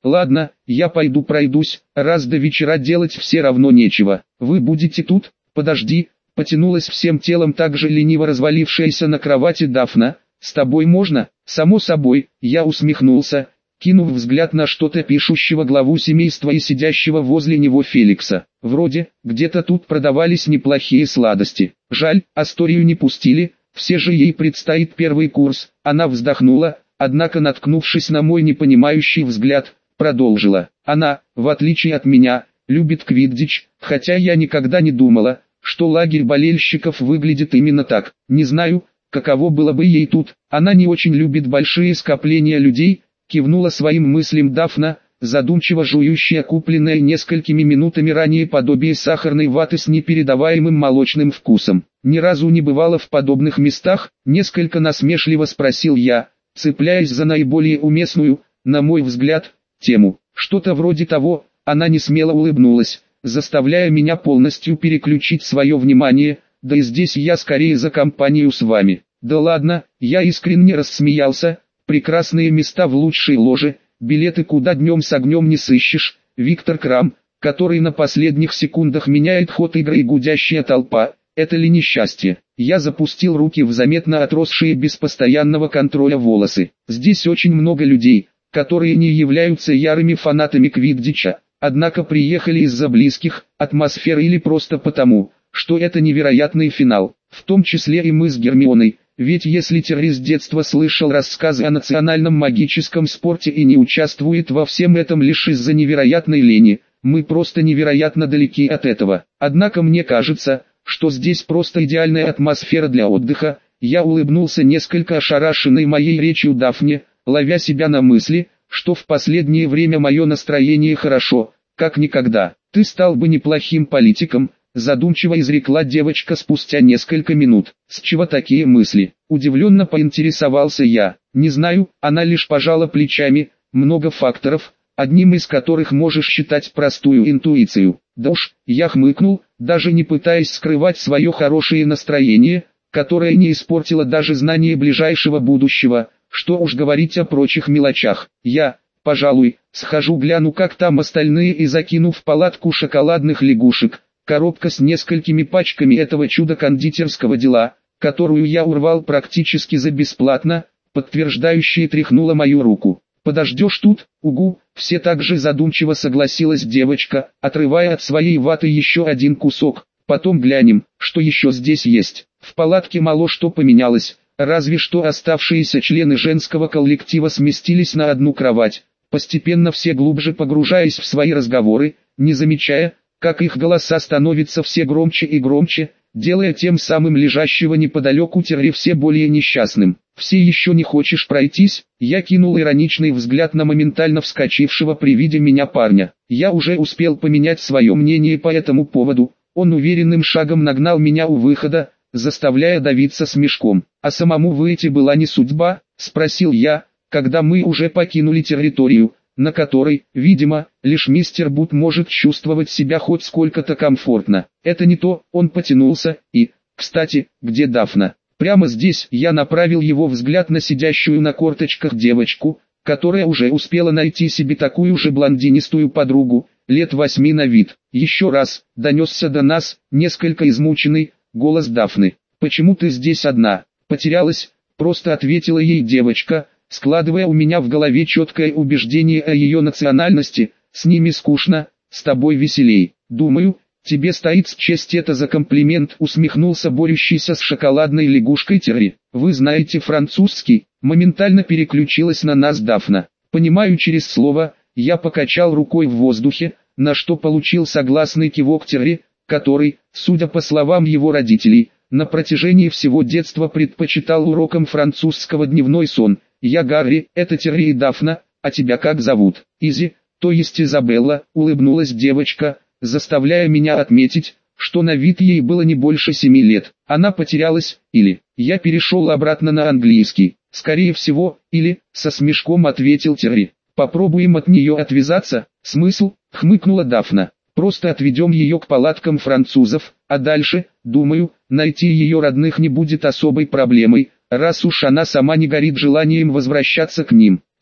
Ладно, я пойду пройдусь, раз до вечера делать все равно нечего. Вы будете тут? Подожди, потянулась всем телом так же лениво развалившаяся на кровати Дафна. С тобой можно? Само собой, я усмехнулся, кинув взгляд на что-то пишущего главу семейства и сидящего возле него Феликса. Вроде, где-то тут продавались неплохие сладости. Жаль, Асторию не пустили, все же ей предстоит первый курс. Она вздохнула, однако, наткнувшись на мой непонимающий взгляд, продолжила. Она, в отличие от меня, любит квиддич, хотя я никогда не думала, что лагерь болельщиков выглядит именно так. Не знаю, каково было бы ей тут. Она не очень любит большие скопления людей, кивнула своим мыслям Дафна, задумчиво жующая купленное несколькими минутами ранее подобие сахарной ваты с непередаваемым молочным вкусом. Ни разу не бывала в подобных местах, несколько насмешливо спросил я, цепляясь за наиболее уместную, на мой взгляд, тему. Что-то вроде того. Она несмело улыбнулась, заставляя меня полностью переключить свое внимание, да и здесь я скорее за компанию с вами. Да ладно, я искренне рассмеялся, прекрасные места в лучшей ложе, билеты куда днем с огнем не сыщешь, Виктор Крам, который на последних секундах меняет ход игры и гудящая толпа, это ли несчастье? Я запустил руки в заметно отросшие без постоянного контроля волосы. Здесь очень много людей, которые не являются ярыми фанатами квиддича, однако приехали из-за близких, атмосферы или просто потому, что это невероятный финал, в том числе и мы с Гермионой, ведь если Терри с детства слышал рассказы о национальном магическом спорте и не участвует во всем этом лишь из-за невероятной лени, мы просто невероятно далеки от этого. Однако мне кажется, что здесь просто идеальная атмосфера для отдыха. Я улыбнулся несколько ошарашенной моей речью Дафне, ловя себя на мысли, что в последнее время мое настроение хорошо, как никогда. Ты стал бы неплохим политиком, задумчиво изрекла девочка спустя несколько минут. С чего такие мысли? Удивленно поинтересовался я. Не знаю, она лишь пожала плечами, много факторов, одним из которых можешь считать простую интуицию. Да уж, я хмыкнул, даже не пытаясь скрывать свое хорошее настроение, которое не испортило даже знание ближайшего будущего, что уж говорить о прочих мелочах. Я, пожалуй, схожу гляну, как там остальные, и закину в палатку шоколадных лягушек, коробка с несколькими пачками этого чуда кондитерского дела, которую я урвал практически за бесплатно, подтверждающая тряхнула мою руку. «Подождешь тут, угу», все так же задумчиво согласилась девочка, отрывая от своей ваты еще один кусок. «Потом глянем, что еще здесь есть». В палатке мало что поменялось, разве что оставшиеся члены женского коллектива сместились на одну кровать, постепенно все глубже погружаясь в свои разговоры, не замечая, как их голоса становятся все громче и громче, делая тем самым лежащего неподалеку Терри все более несчастным. «Все еще не хочешь пройтись?» Я кинул ироничный взгляд на моментально вскочившего при виде меня парня. Я уже успел поменять свое мнение по этому поводу. Он уверенным шагом нагнал меня у выхода, заставляя давиться смешком. «А самому выйти была не судьба?» — спросил я, когда мы уже покинули территорию, на которой, видимо, лишь мистер Бут может чувствовать себя хоть сколько-то комфортно. «Это не то», — он потянулся, и, кстати, где Дафна? Прямо здесь я направил его взгляд на сидящую на корточках девочку, которая уже успела найти себе такую же блондинистую подругу, лет 8 на вид. Еще раз, донесся до нас, несколько измученный, голос Дафны. «Почему ты здесь одна?» «Потерялась», просто ответила ей девочка, складывая у меня в голове четкое убеждение о ее национальности. «С ними скучно, с тобой веселей. Думаю, тебе стоит счесть это за комплимент», усмехнулся борющийся с шоколадной лягушкой Терри. «Вы знаете французский?» Моментально переключилась на нас Дафна. «Понимаю через слово», я покачал рукой в воздухе, на что получил согласный кивок Терри, который, судя по словам его родителей, на протяжении всего детства предпочитал урокам французского дневной сон. «Я Гарри, это Терри и Дафна, а тебя как зовут?» «Изи, то есть Изабелла», улыбнулась девочка, заставляя меня отметить, что на вид ей было не больше 7 лет. Она потерялась, или... Я перешел обратно на английский. «Скорее всего, или...» со смешком ответил Терри. «Попробуем от нее отвязаться». «Смысл?» хмыкнула Дафна. «Просто отведем ее к палаткам французов, а дальше, думаю, найти ее родных не будет особой проблемой, раз уж она сама не горит желанием возвращаться к ним.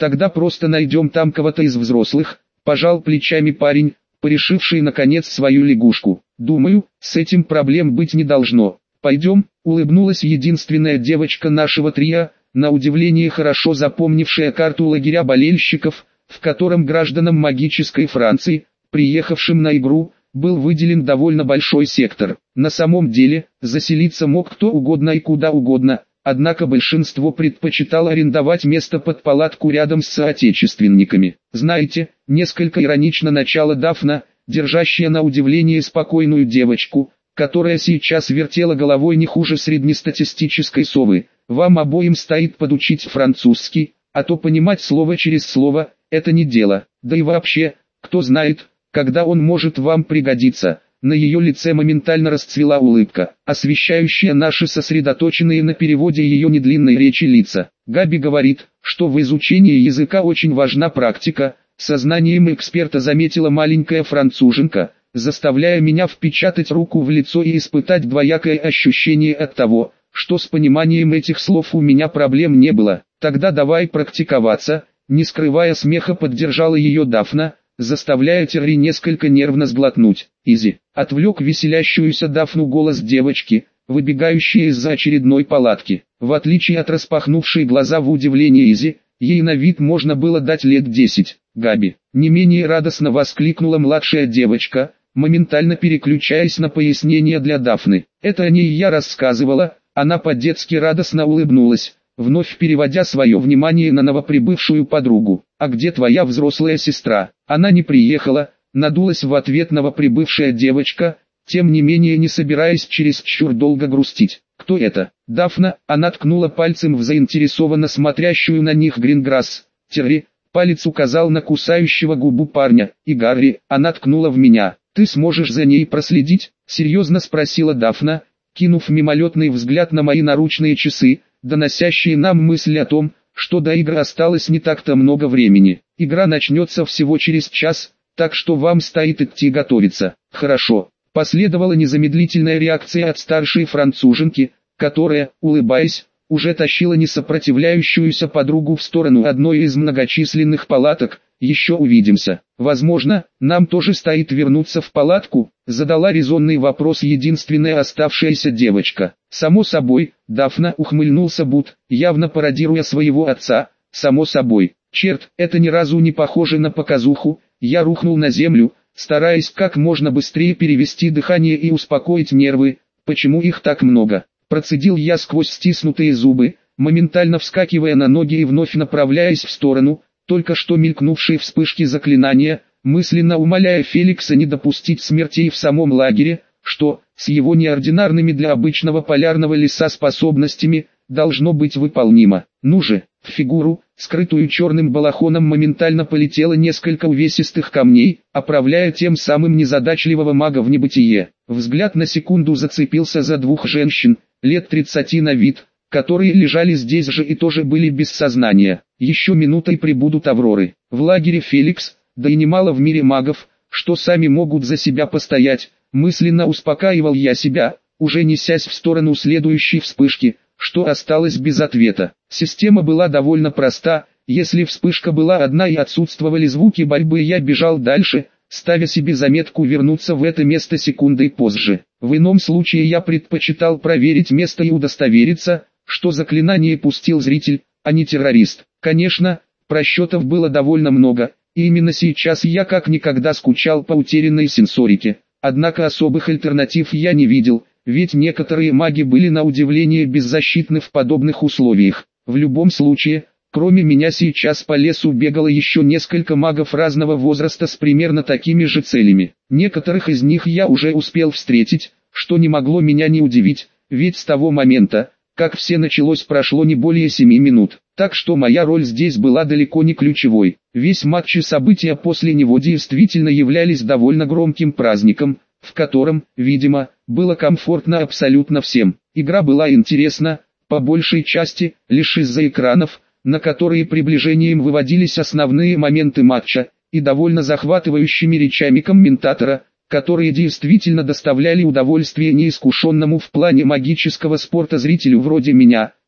Тогда просто найдем там кого-то из взрослых, пожал плечами парень, порешивший наконец свою лягушку. Думаю, с этим проблем быть не должно. Пойдем, улыбнулась единственная девочка нашего трио, на удивление хорошо запомнившая карту лагеря болельщиков, в котором гражданам магической Франции, приехавшим на игру, был выделен довольно большой сектор. На самом деле, заселиться мог кто угодно и куда угодно, однако большинство предпочитало арендовать место под палатку рядом с соотечественниками. Знаете, несколько иронично начала Дафна, держащая на удивление спокойную девочку, которая сейчас вертела головой не хуже среднестатистической совы. Вам обоим стоит подучить французский, а то понимать слово через слово – это не дело. Да и вообще, кто знает, когда он может вам пригодиться. На ее лице моментально расцвела улыбка, освещающая наши сосредоточенные на переводе ее недлинной речи лица. Габи говорит, что в изучении языка очень важна практика, сознанием эксперта заметила маленькая француженка, заставляя меня впечатать руку в лицо и испытать двоякое ощущение от того, что с пониманием этих слов у меня проблем не было. Тогда давай практиковаться, не скрывая смеха поддержала ее Дафна, заставляя Терри несколько нервно сглотнуть. Изи, отвлек веселящуюся Дафну голос девочки, выбегающей из-за очередной палатки. В отличие от распахнувшей глаза в удивлении Изи, ей на вид можно было дать лет 10. Габи, не менее радостно воскликнула младшая девочка, моментально переключаясь на пояснение для Дафны. Это о ней я рассказывала, она по-детски радостно улыбнулась, вновь переводя свое внимание на новоприбывшую подругу. «А где твоя взрослая сестра?» Она не приехала, надулась в ответ новоприбывшая девочка, тем не менее не собираясь чересчур долго грустить. «Кто это?» Дафна, она ткнула пальцем в заинтересованно смотрящую на них Гринграсс. Терри, палец указал на кусающего губу парня, и Гарри, она ткнула в меня. «Ты сможешь за ней проследить?» Серьезно спросила Дафна, кинув мимолетный взгляд на мои наручные часы, доносящие нам мысль о том, что до игры осталось не так-то много времени. Игра начнется всего через час, так что вам стоит идти готовиться. Хорошо. Последовала незамедлительная реакция от старшей француженки, которая, улыбаясь, уже тащила несопротивляющуюся подругу в сторону одной из многочисленных палаток. «Еще увидимся. Возможно, нам тоже стоит вернуться в палатку», задала резонный вопрос единственная оставшаяся девочка. «Само собой», Дафна ухмыльнулся Бут, явно пародируя своего отца. «Само собой. Черт, это ни разу не похоже на показуху». Я рухнул на землю, стараясь как можно быстрее перевести дыхание и успокоить нервы. «Почему их так много?» Процедил я сквозь стиснутые зубы, моментально вскакивая на ноги и вновь направляясь в сторону только что мелькнувшей вспышки заклинания, мысленно умоляя Феликса не допустить смертей в самом лагере, что, с его неординарными для обычного полярного леса способностями, должно быть выполнимо. Ну же, в фигуру, скрытую черным балахоном, моментально полетело несколько увесистых камней, отправляя тем самым незадачливого мага в небытие. Взгляд на секунду зацепился за двух женщин, лет 30 на вид, которые лежали здесь же и тоже были без сознания. Еще минутой прибудут Авроры. В лагере Феликс, да и немало в мире магов, что сами могут за себя постоять, мысленно успокаивал я себя, уже несясь в сторону следующей вспышки, что осталось без ответа. Система была довольно проста, если вспышка была одна и отсутствовали звуки борьбы, я бежал дальше, ставя себе заметку вернуться в это место секундой позже. В ином случае я предпочитал проверить место и удостовериться, что заклинание пустил зритель, а не террорист. Конечно, просчетов было довольно много, и именно сейчас я как никогда скучал по утерянной сенсорике. Однако особых альтернатив я не видел, ведь некоторые маги были на удивление беззащитны в подобных условиях. В любом случае, кроме меня сейчас по лесу бегало еще несколько магов разного возраста с примерно такими же целями. Некоторых из них я уже успел встретить, что не могло меня не удивить, ведь с того момента, как все началось, прошло не более 7 минут. Так что моя роль здесь была далеко не ключевой. Весь матч и события после него действительно являлись довольно громким праздником, в котором, видимо, было комфортно абсолютно всем. Игра была интересна, по большей части, лишь из-за экранов, на которые приближением выводились основные моменты матча, и довольно захватывающими речами комментатора, которые действительно доставляли удовольствие неискушенному в плане магического спорта зрителю вроде меня.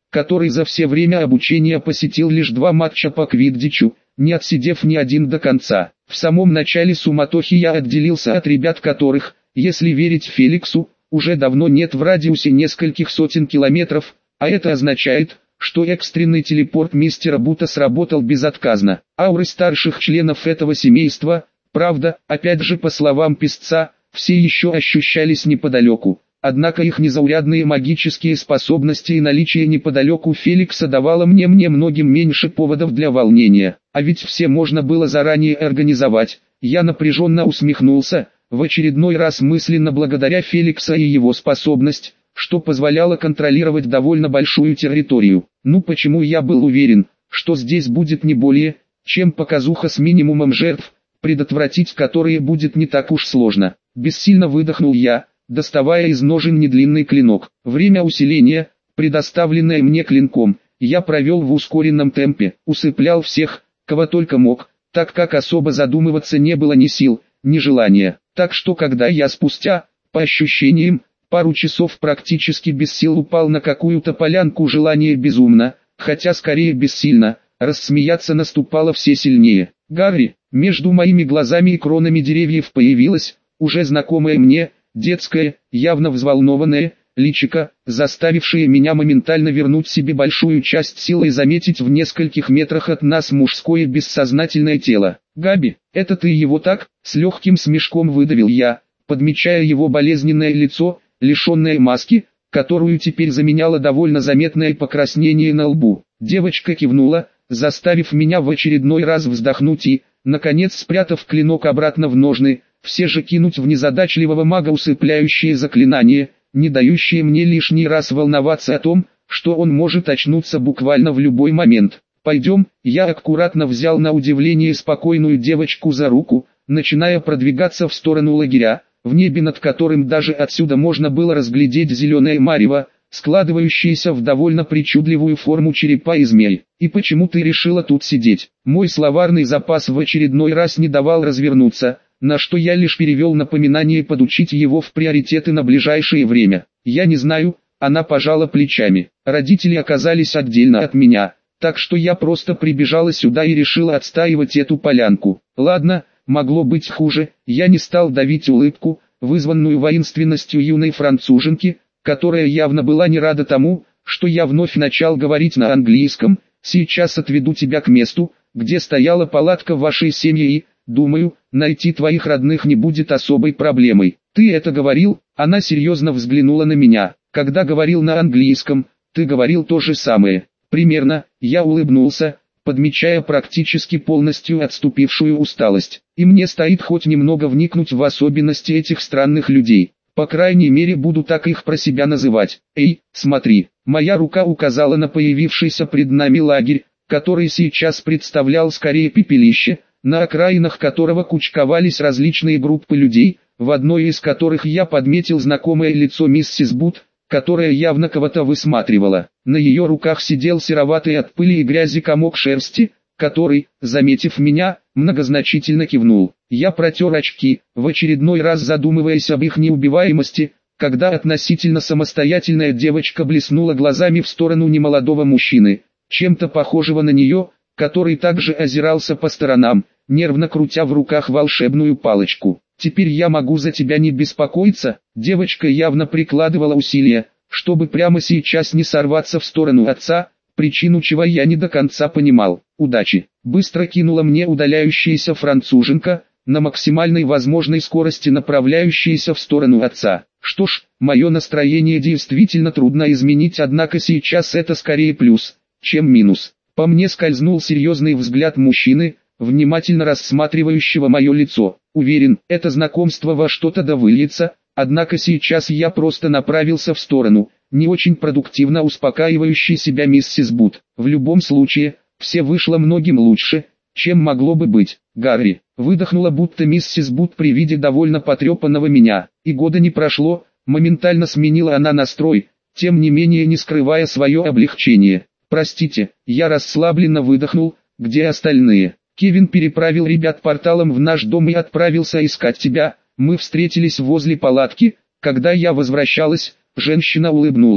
который за все время обучения посетил лишь 2 матча по квиддичу, не отсидев ни один до конца. В самом начале суматохи я отделился от ребят, которых, если верить Феликсу, уже давно нет в радиусе нескольких сотен километров, а это означает, что экстренный телепорт мистера Бута сработал безотказно. Ауры старших членов этого семейства, правда, опять же по словам писца, все еще ощущались неподалеку. Однако их незаурядные магические способности и наличие неподалеку Феликса давало мне многим меньше поводов для волнения. А ведь все можно было заранее организовать. Я напряженно усмехнулся, в очередной раз мысленно благодаря Феликса и его способность, что позволяло контролировать довольно большую территорию. Ну почему я был уверен, что здесь будет не более, чем показуха с минимумом жертв, предотвратить которые будет не так уж сложно. Бессильно выдохнул я, доставая из ножен недлинный клинок. Время усиления, предоставленное мне клинком, я провел в ускоренном темпе, усыплял всех, кого только мог, так как особо задумываться не было ни сил, ни желания. Так что когда я спустя, по ощущениям, пару часов практически без сил упал на какую-то полянку, желание безумно, хотя скорее бессильно, рассмеяться наступало все сильнее. Гарри, между моими глазами и кронами деревьев появилась, уже знакомая мне, детское, явно взволнованное, личико, заставившее меня моментально вернуть себе большую часть силы и заметить в нескольких метрах от нас мужское бессознательное тело. «Габи, это ты его так?» — с легким смешком выдавил я, подмечая его болезненное лицо, лишенное маски, которую теперь заменяло довольно заметное покраснение на лбу. Девочка кивнула, заставив меня в очередной раз вздохнуть и, наконец спрятав клинок обратно в ножны, все же кинуть в незадачливого мага усыпляющее заклинание, не дающее мне лишний раз волноваться о том, что он может очнуться буквально в любой момент. «Пойдем», я аккуратно взял на удивление спокойную девочку за руку, начиная продвигаться в сторону лагеря, в небе над которым даже отсюда можно было разглядеть зеленое марево, складывающееся в довольно причудливую форму черепа и змей. «И почему ты решила тут сидеть?» Мой словарный запас в очередной раз не давал развернуться, на что я лишь перевел напоминание подучить его в приоритеты на ближайшее время. «Я не знаю», она пожала плечами. «Родители оказались отдельно от меня, так что я просто прибежала сюда и решила отстаивать эту полянку. Ладно, могло быть хуже». Я не стал давить улыбку, вызванную воинственностью юной француженки, которая явно была не рада тому, что я вновь начал говорить на английском. «Сейчас отведу тебя к месту, где стояла палатка вашей семьи и, думаю, найти твоих родных не будет особой проблемой». «Ты это говорил?» Она серьезно взглянула на меня. «Когда говорил на английском, ты говорил то же самое». «Примерно», я улыбнулся, подмечая практически полностью отступившую усталость. «И мне стоит хоть немного вникнуть в особенности этих странных людей. По крайней мере буду так их про себя называть. Эй, смотри». Моя рука указала на появившийся пред нами лагерь, который сейчас представлял скорее пепелище, на окраинах которого кучковались различные группы людей, в одной из которых я подметил знакомое лицо миссис Бут, которая явно кого-то высматривала. На ее руках сидел сероватый от пыли и грязи комок шерсти, который, заметив меня, многозначительно кивнул. Я протер очки, в очередной раз задумываясь об их неубиваемости, когда относительно самостоятельная девочка блеснула глазами в сторону немолодого мужчины, чем-то похожего на нее, который также озирался по сторонам, нервно крутя в руках волшебную палочку. «Теперь я могу за тебя не беспокоиться?» Девочка явно прикладывала усилия, чтобы прямо сейчас не сорваться в сторону отца, причину чего я не до конца понимал. «Удачи!» Быстро кинула мне удаляющаяся француженка, на максимальной возможной скорости направляющаяся в сторону отца. Что ж, мое настроение действительно трудно изменить, однако сейчас это скорее плюс, чем минус. По мне скользнул серьезный взгляд мужчины, внимательно рассматривающего мое лицо. Уверен, это знакомство во что-то да выльется, однако сейчас я просто направился в сторону, не очень продуктивно успокаивающей себя миссис Бут. В любом случае, все вышло многим лучше, чем могло бы быть. «Гарри», выдохнула будто миссис Бут при виде довольно потрепанного меня, и года не прошло, моментально сменила она настрой, тем не менее не скрывая свое облегчение. «Простите», я расслабленно выдохнул, «где остальные?» «Кевин переправил ребят порталом в наш дом и отправился искать тебя. Мы встретились возле палатки, когда я возвращалась». Женщина улыбнулась.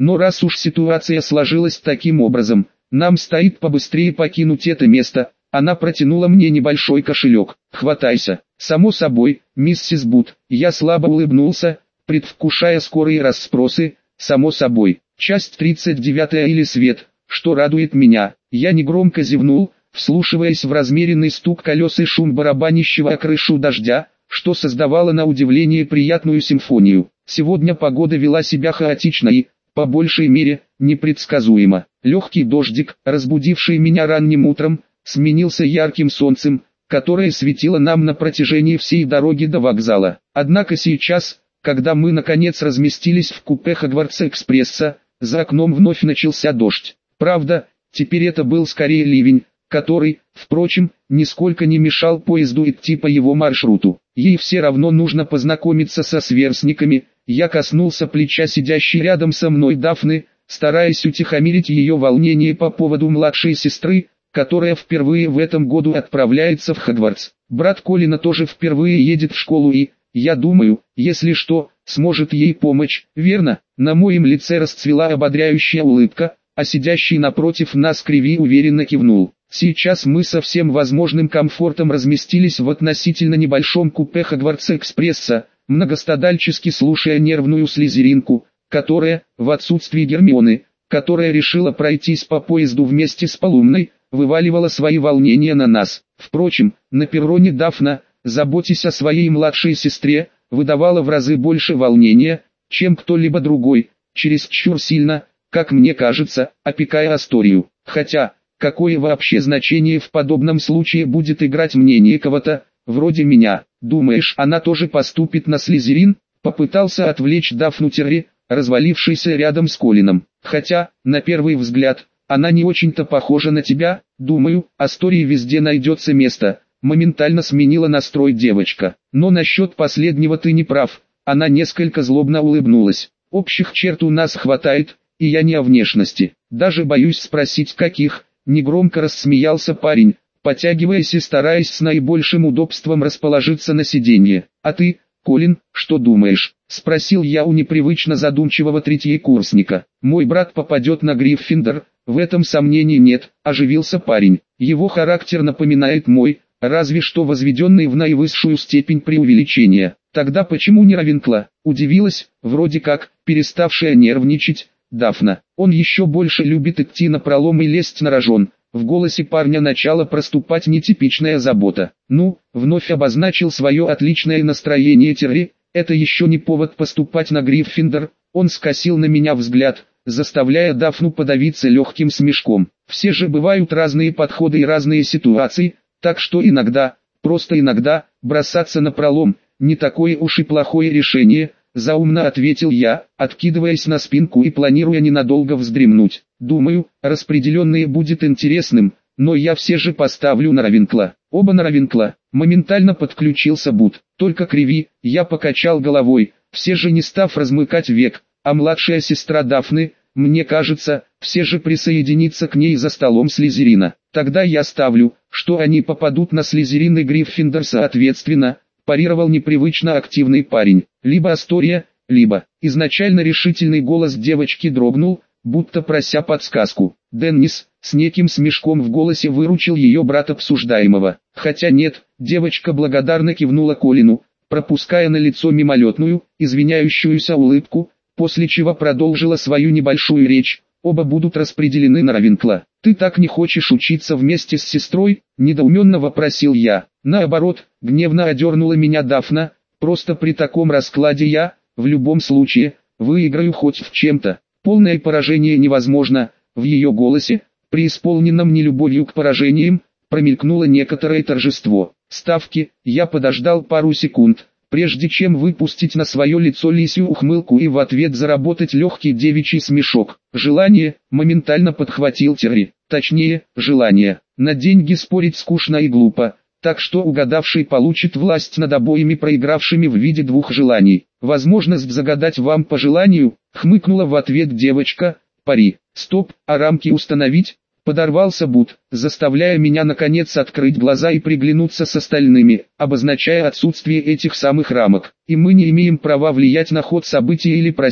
Но раз уж ситуация сложилась таким образом, нам стоит побыстрее покинуть это место. Она протянула мне небольшой кошелек. Хватайся. Само собой, миссис Бут. Я слабо улыбнулся, предвкушая скорые расспросы. Само собой. Часть 39 или свет, что радует меня. Я негромко зевнул, вслушиваясь в размеренный стук колес и шум барабанящего о крышу дождя, что создавало на удивление приятную симфонию. Сегодня погода вела себя хаотично и, по большей мере, непредсказуемо. Легкий дождик, разбудивший меня ранним утром, сменился ярким солнцем, которое светило нам на протяжении всей дороги до вокзала. Однако сейчас, когда мы наконец разместились в купе Хогвартс-экспресса, за окном вновь начался дождь. Правда, теперь это был скорее ливень, который, впрочем, нисколько не мешал поезду идти по его маршруту. Ей все равно нужно познакомиться со сверстниками. Я коснулся плеча сидящей рядом со мной Дафны, стараясь утихомирить ее волнение по поводу младшей сестры, которая впервые в этом году отправляется в Хогвартс. Брат Колина тоже впервые едет в школу и, я думаю, если что, сможет ей помочь, верно? На моем лице расцвела ободряющая улыбка, а сидящий напротив нас Криви уверенно кивнул. Сейчас мы со всем возможным комфортом разместились в относительно небольшом купе Хогвартс-экспресса, многострадальчески слушая нервную слизеринку, которая, в отсутствие Гермионы, которая решила пройтись по поезду вместе с Полумной, вываливала свои волнения на нас. Впрочем, на перроне Дафна, заботясь о своей младшей сестре, выдавала в разы больше волнения, чем кто-либо другой, чересчур сильно, как мне кажется, опекая Асторию. Хотя, какое вообще значение в подобном случае будет играть мнение кого-то, вроде меня? Думаешь, она тоже поступит на Слизерин? Попытался отвлечь Дафну Терри, развалившийся рядом с Колином. Хотя, на первый взгляд, она не очень-то похожа на тебя. Думаю, Астории везде найдется место. Моментально сменила настрой девочка. Но насчет последнего ты не прав. Она несколько злобно улыбнулась. Общих черт у нас хватает, и я не о внешности. Даже боюсь спросить каких. Негромко рассмеялся парень, потягиваясь и стараясь с наибольшим удобством расположиться на сиденье. А ты, Колин, что думаешь? Спросил я у непривычно задумчивого третьекурсника. Мой брат попадет на Гриффиндор, в этом сомнений нет, оживился парень. Его характер напоминает мой, разве что возведенный в наивысшую степень преувеличения. Тогда почему не Равенкла? Удивилась, вроде как, переставшая нервничать, Дафна. Он еще больше любит идти напролом и лезть на рожон. В голосе парня начала проступать нетипичная забота. Ну, вновь обозначил свое отличное настроение Терри. Это еще не повод поступать на Гриффиндор. Он скосил на меня взгляд, заставляя Дафну подавиться легким смешком. Все же бывают разные подходы и разные ситуации, так что иногда, просто иногда, бросаться напролом, не такое уж и плохое решение. Заумно ответил я, откидываясь на спинку и планируя ненадолго вздремнуть. Думаю, распределенное будет интересным, но я все же поставлю на Равенкла. Оба на Равенкла. Моментально подключился Бут. Только Криви, я покачал головой, все же не став размыкать век, а младшая сестра Дафны, мне кажется, все же присоединится к ней за столом Слизерина. Тогда я ставлю, что они попадут на Слизерин и Гриффиндор соответственно. Парировал непривычно активный парень. Либо Астория, либо. Изначально решительный голос девочки дрогнул, будто прося подсказку. Деннис, с неким смешком в голосе выручил ее брат обсуждаемого. Хотя нет, девочка благодарно кивнула Колину, пропуская на лицо мимолетную, извиняющуюся улыбку, после чего продолжила свою небольшую речь. Оба будут распределены на Равенкла. «Ты так не хочешь учиться вместе с сестрой?» – недоуменно вопросил я. Наоборот, гневно одернула меня Дафна, просто при таком раскладе я, в любом случае, выиграю хоть в чем-то. Полное поражение невозможно. В ее голосе, преисполненном нелюбовью к поражениям, промелькнуло некоторое торжество. Ставки, я подождал пару секунд, прежде чем выпустить на свое лицо лисью ухмылку и в ответ заработать легкий девичий смешок. Желание, моментально подхватил Терри, точнее, желание. На деньги спорить скучно и глупо, так что угадавший получит власть над обоими проигравшими в виде двух желаний. Возможность загадать вам по желанию, хмыкнула в ответ девочка, пари. Стоп, а рамки установить? Подорвался Бут, заставляя меня наконец открыть глаза и приглянуться с остальными, обозначая отсутствие этих самых рамок. И мы не имеем права влиять на ход событий или просить,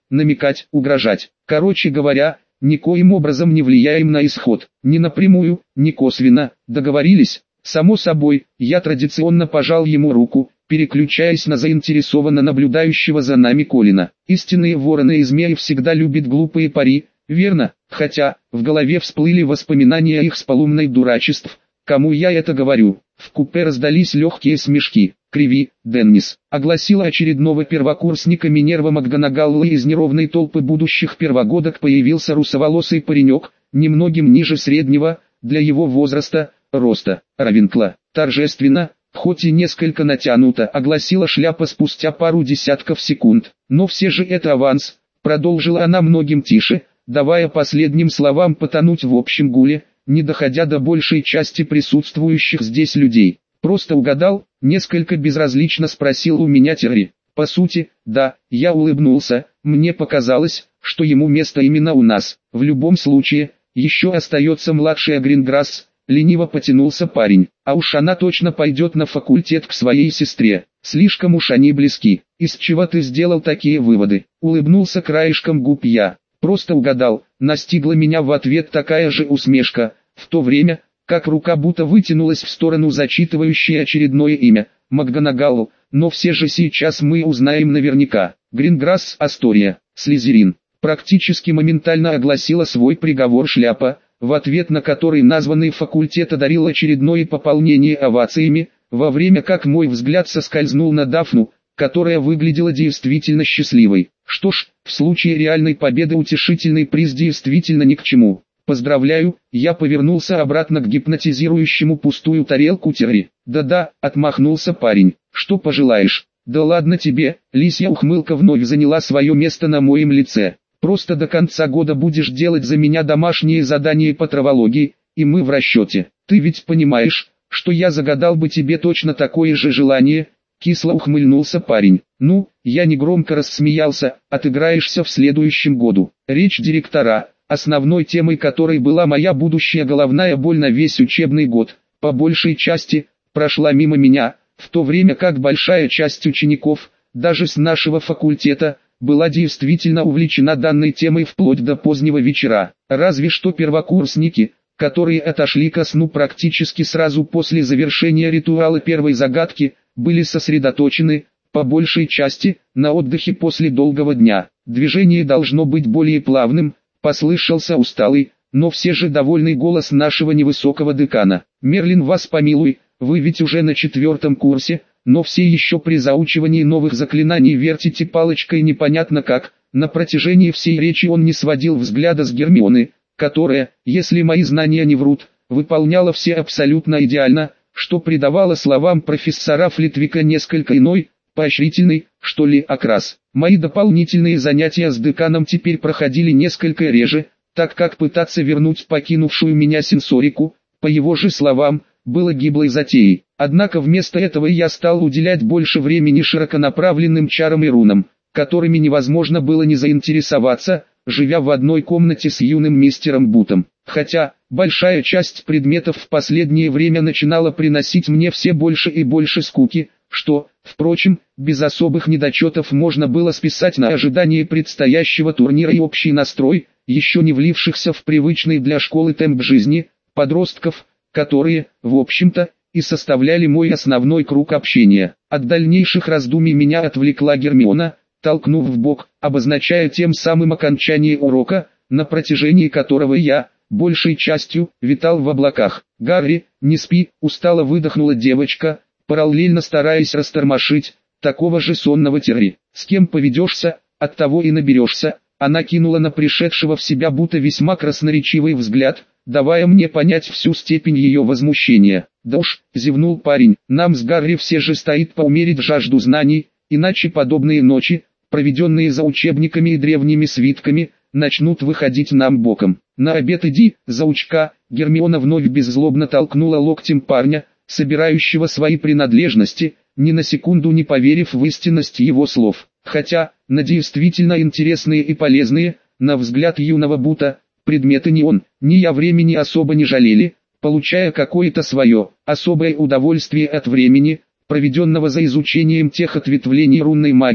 намекать, угрожать. Короче говоря, никоим образом не влияем на исход. Ни напрямую, ни косвенно. Договорились? Само собой, я традиционно пожал ему руку, переключаясь на заинтересованно наблюдающего за нами Колина. Истинные вороны и змеи всегда любят глупые пари, верно? Хотя, в голове всплыли воспоминания их спалумной дурачеств. Кому я это говорю? В купе раздались легкие смешки. «Криви, Деннис», — огласила очередного первокурсника Минерва МакГонагалл, и из неровной толпы будущих первогодок появился русоволосый паренек, немногим ниже среднего, для его возраста, роста. Равенкла. Торжественно, хоть и несколько натянуто, огласила шляпа спустя пару десятков секунд. «Но все же это аванс», — продолжила она многим тише, давая последним словам потонуть в общем гуле, не доходя до большей части присутствующих здесь людей. «Просто угадал?» — несколько безразлично спросил у меня Терри. «По сути, да», — я улыбнулся, мне показалось, что ему место именно у нас. «В любом случае, еще остается младшая Гринграсс», — лениво потянулся парень. «А уж она точно пойдет на факультет к своей сестре. Слишком уж они близки». «Из чего ты сделал такие выводы?» — улыбнулся краешком губ я. «Просто угадал», — настигла меня в ответ такая же усмешка, в то время, как рука будто вытянулась в сторону зачитывающей очередное имя, МакГонагалл, но все же сейчас мы узнаем наверняка. Гринграсс Астория, Слизерин. Практически моментально огласила свой приговор шляпа, в ответ на который названный факультет одарил очередное пополнение овациями, во время как мой взгляд соскользнул на Дафну, которая выглядела действительно счастливой. Что ж, в случае реальной победы утешительный приз действительно ни к чему. «Поздравляю», я повернулся обратно к гипнотизирующему пустую тарелку Терри. «Да-да», отмахнулся парень, «что пожелаешь?» «Да ладно тебе», лисья ухмылка вновь заняла свое место на моем лице. «Просто до конца года будешь делать за меня домашние задания по травологии, и мы в расчете. Ты ведь понимаешь, что я загадал бы тебе точно такое же желание?» Кисло ухмыльнулся парень. «Ну, я негромко рассмеялся, отыграешься в следующем году». Речь директора, основной темой которой была моя будущая головная боль на весь учебный год, по большей части, прошла мимо меня, в то время как большая часть учеников, даже с нашего факультета, была действительно увлечена данной темой вплоть до позднего вечера. Разве что первокурсники, которые отошли ко сну практически сразу после завершения ритуала первой загадки, были сосредоточены, по большей части, на отдыхе после долгого дня. Движение должно быть более плавным, послышался усталый, но все же довольный голос нашего невысокого декана. «Мерлин, вас помилуй, вы ведь уже на 4-м курсе, но все еще при заучивании новых заклинаний вертите палочкой непонятно как». На протяжении всей речи он не сводил взгляда с Гермионы, которая, если мои знания не врут, выполняла все абсолютно идеально, что придавало словам профессора Флитвика несколько иной, поощрительный, что ли, окрас. Мои дополнительные занятия с деканом теперь проходили несколько реже, так как пытаться вернуть покинувшую меня сенсорику, по его же словам, было гиблой затеей. Однако вместо этого я стал уделять больше времени широконаправленным чарам и рунам, которыми невозможно было не заинтересоваться, живя в одной комнате с юным мистером Бутом. Хотя, большая часть предметов в последнее время начинала приносить мне все больше и больше скуки, что, впрочем, без особых недочетов можно было списать на ожидание предстоящего турнира и общий настрой, еще не влившихся в привычный для школы темп жизни, подростков, которые, в общем-то, и составляли мой основной круг общения. От дальнейших раздумий меня отвлекла Гермиона, толкнув в бок, обозначая тем самым окончание урока, на протяжении которого я, большей частью, витал в облаках. «Гарри, не спи», устало выдохнула девочка, параллельно стараясь растормошить такого же сонного Терри. «С кем поведешься, от того и наберешься». Она кинула на пришедшего в себя Бута весьма красноречивый взгляд, давая мне понять всю степень ее возмущения. «Да уж», зевнул парень, «нам с Гарри все же стоит поумерить жажду знаний, иначе подобные ночи, проведенные за учебниками и древними свитками, начнут выходить нам боком. На обед иди, заучка». Гермиона вновь беззлобно толкнула локтем парня, собирающего свои принадлежности, ни на секунду не поверив в истинность его слов. Хотя, на действительно интересные и полезные, на взгляд юного Бута, предметы ни он, ни я времени особо не жалели, получая какое-то свое, особое удовольствие от времени, проведенного за изучением тех ответвлений рунной магии,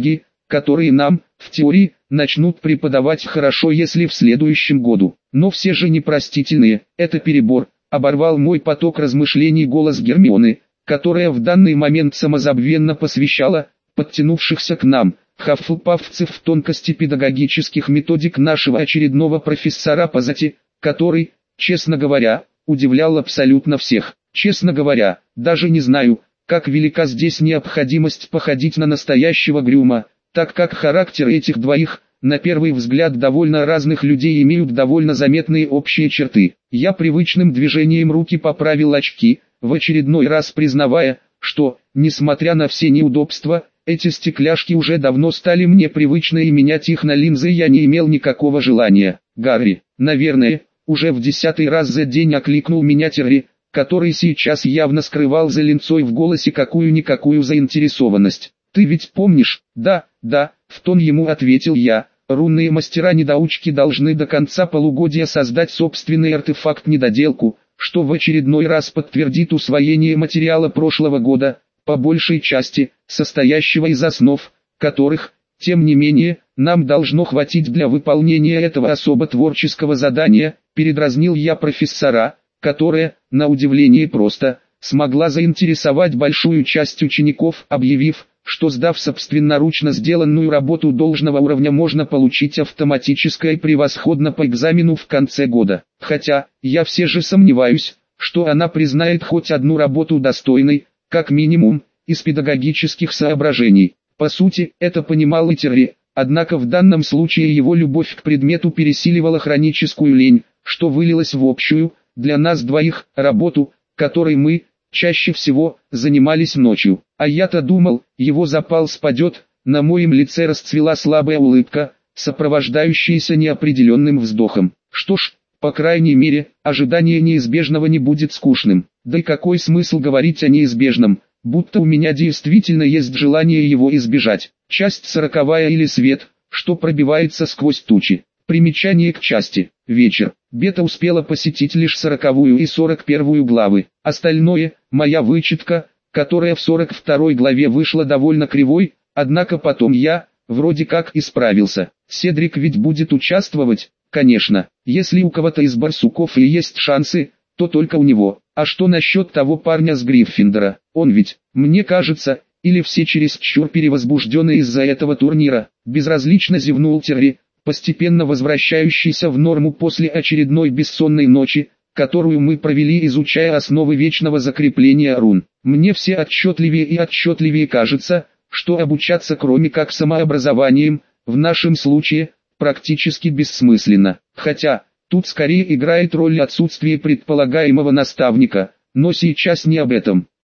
которые нам, в теории, начнут преподавать хорошо, если в следующем году. Но все же непростительные, это перебор, оборвал мой поток размышлений голос Гермионы, которая в данный момент самозабвенно посвящала подтянувшихся к нам хаффлпафцев в тонкости педагогических методик нашего очередного профессора Пазати, который, честно говоря, удивлял абсолютно всех. Честно говоря, даже не знаю, как велика здесь необходимость походить на настоящего Грюма, так как характеры этих двоих, на первый взгляд довольно разных людей, имеют довольно заметные общие черты. Я привычным движением руки поправил очки, в очередной раз признавая, что, несмотря на все неудобства, эти стекляшки уже давно стали мне привычны и менять их на линзы я не имел никакого желания. Гарри, наверное, уже в 10-й раз за день окликнул меня Терри, который сейчас явно скрывал за линцой в голосе какую-никакую заинтересованность. «Ты ведь помнишь?» «Да, да», — в тон ему ответил я. «Рунные мастера-недоучки должны до конца полугодия создать собственный артефакт-недоделку, что в очередной раз подтвердит усвоение материала прошлого года, по большей части, состоящего из основ, которых, тем не менее, нам должно хватить для выполнения этого особо творческого задания», — передразнил я профессора, которая, на удивление просто, смогла заинтересовать большую часть учеников, объявив, что сдав собственноручно сделанную работу должного уровня можно получить автоматическое превосходно по экзамену в конце года. Хотя, я все же сомневаюсь, что она признает хоть одну работу достойной, как минимум, из педагогических соображений. По сути, это понимал и Терри, однако в данном случае его любовь к предмету пересиливала хроническую лень, что вылилось в общую, для нас двоих, работу, которой мы, чаще всего, занимались ночью. А я-то думал, его запал спадет, на моем лице расцвела слабая улыбка, сопровождающаяся неопределенным вздохом. Что ж, по крайней мере, ожидание неизбежного не будет скучным. Да и какой смысл говорить о неизбежном, будто у меня действительно есть желание его избежать. Часть 40 или свет, что пробивается сквозь тучи. Примечание к части. Вечер. Бета успела посетить лишь 40-ю и 41-ю главы. Остальное, моя вычетка, которая в 42-й главе вышла довольно кривой, однако потом я, вроде как исправился. Седрик ведь будет участвовать, конечно. Если у кого-то из барсуков и есть шансы, то только у него. А что насчет того парня с Гриффиндора? Он ведь, мне кажется, или все чересчур перевозбуждены из-за этого турнира. Безразлично зевнул Терри, постепенно возвращающийся в норму после очередной бессонной ночи, которую мы провели, изучая основы вечного закрепления рун. Мне все отчетливее и отчетливее кажется, что обучаться кроме как самообразованием, в нашем случае, практически бессмысленно. Хотя, тут скорее играет роль отсутствие предполагаемого наставника, но сейчас не об этом.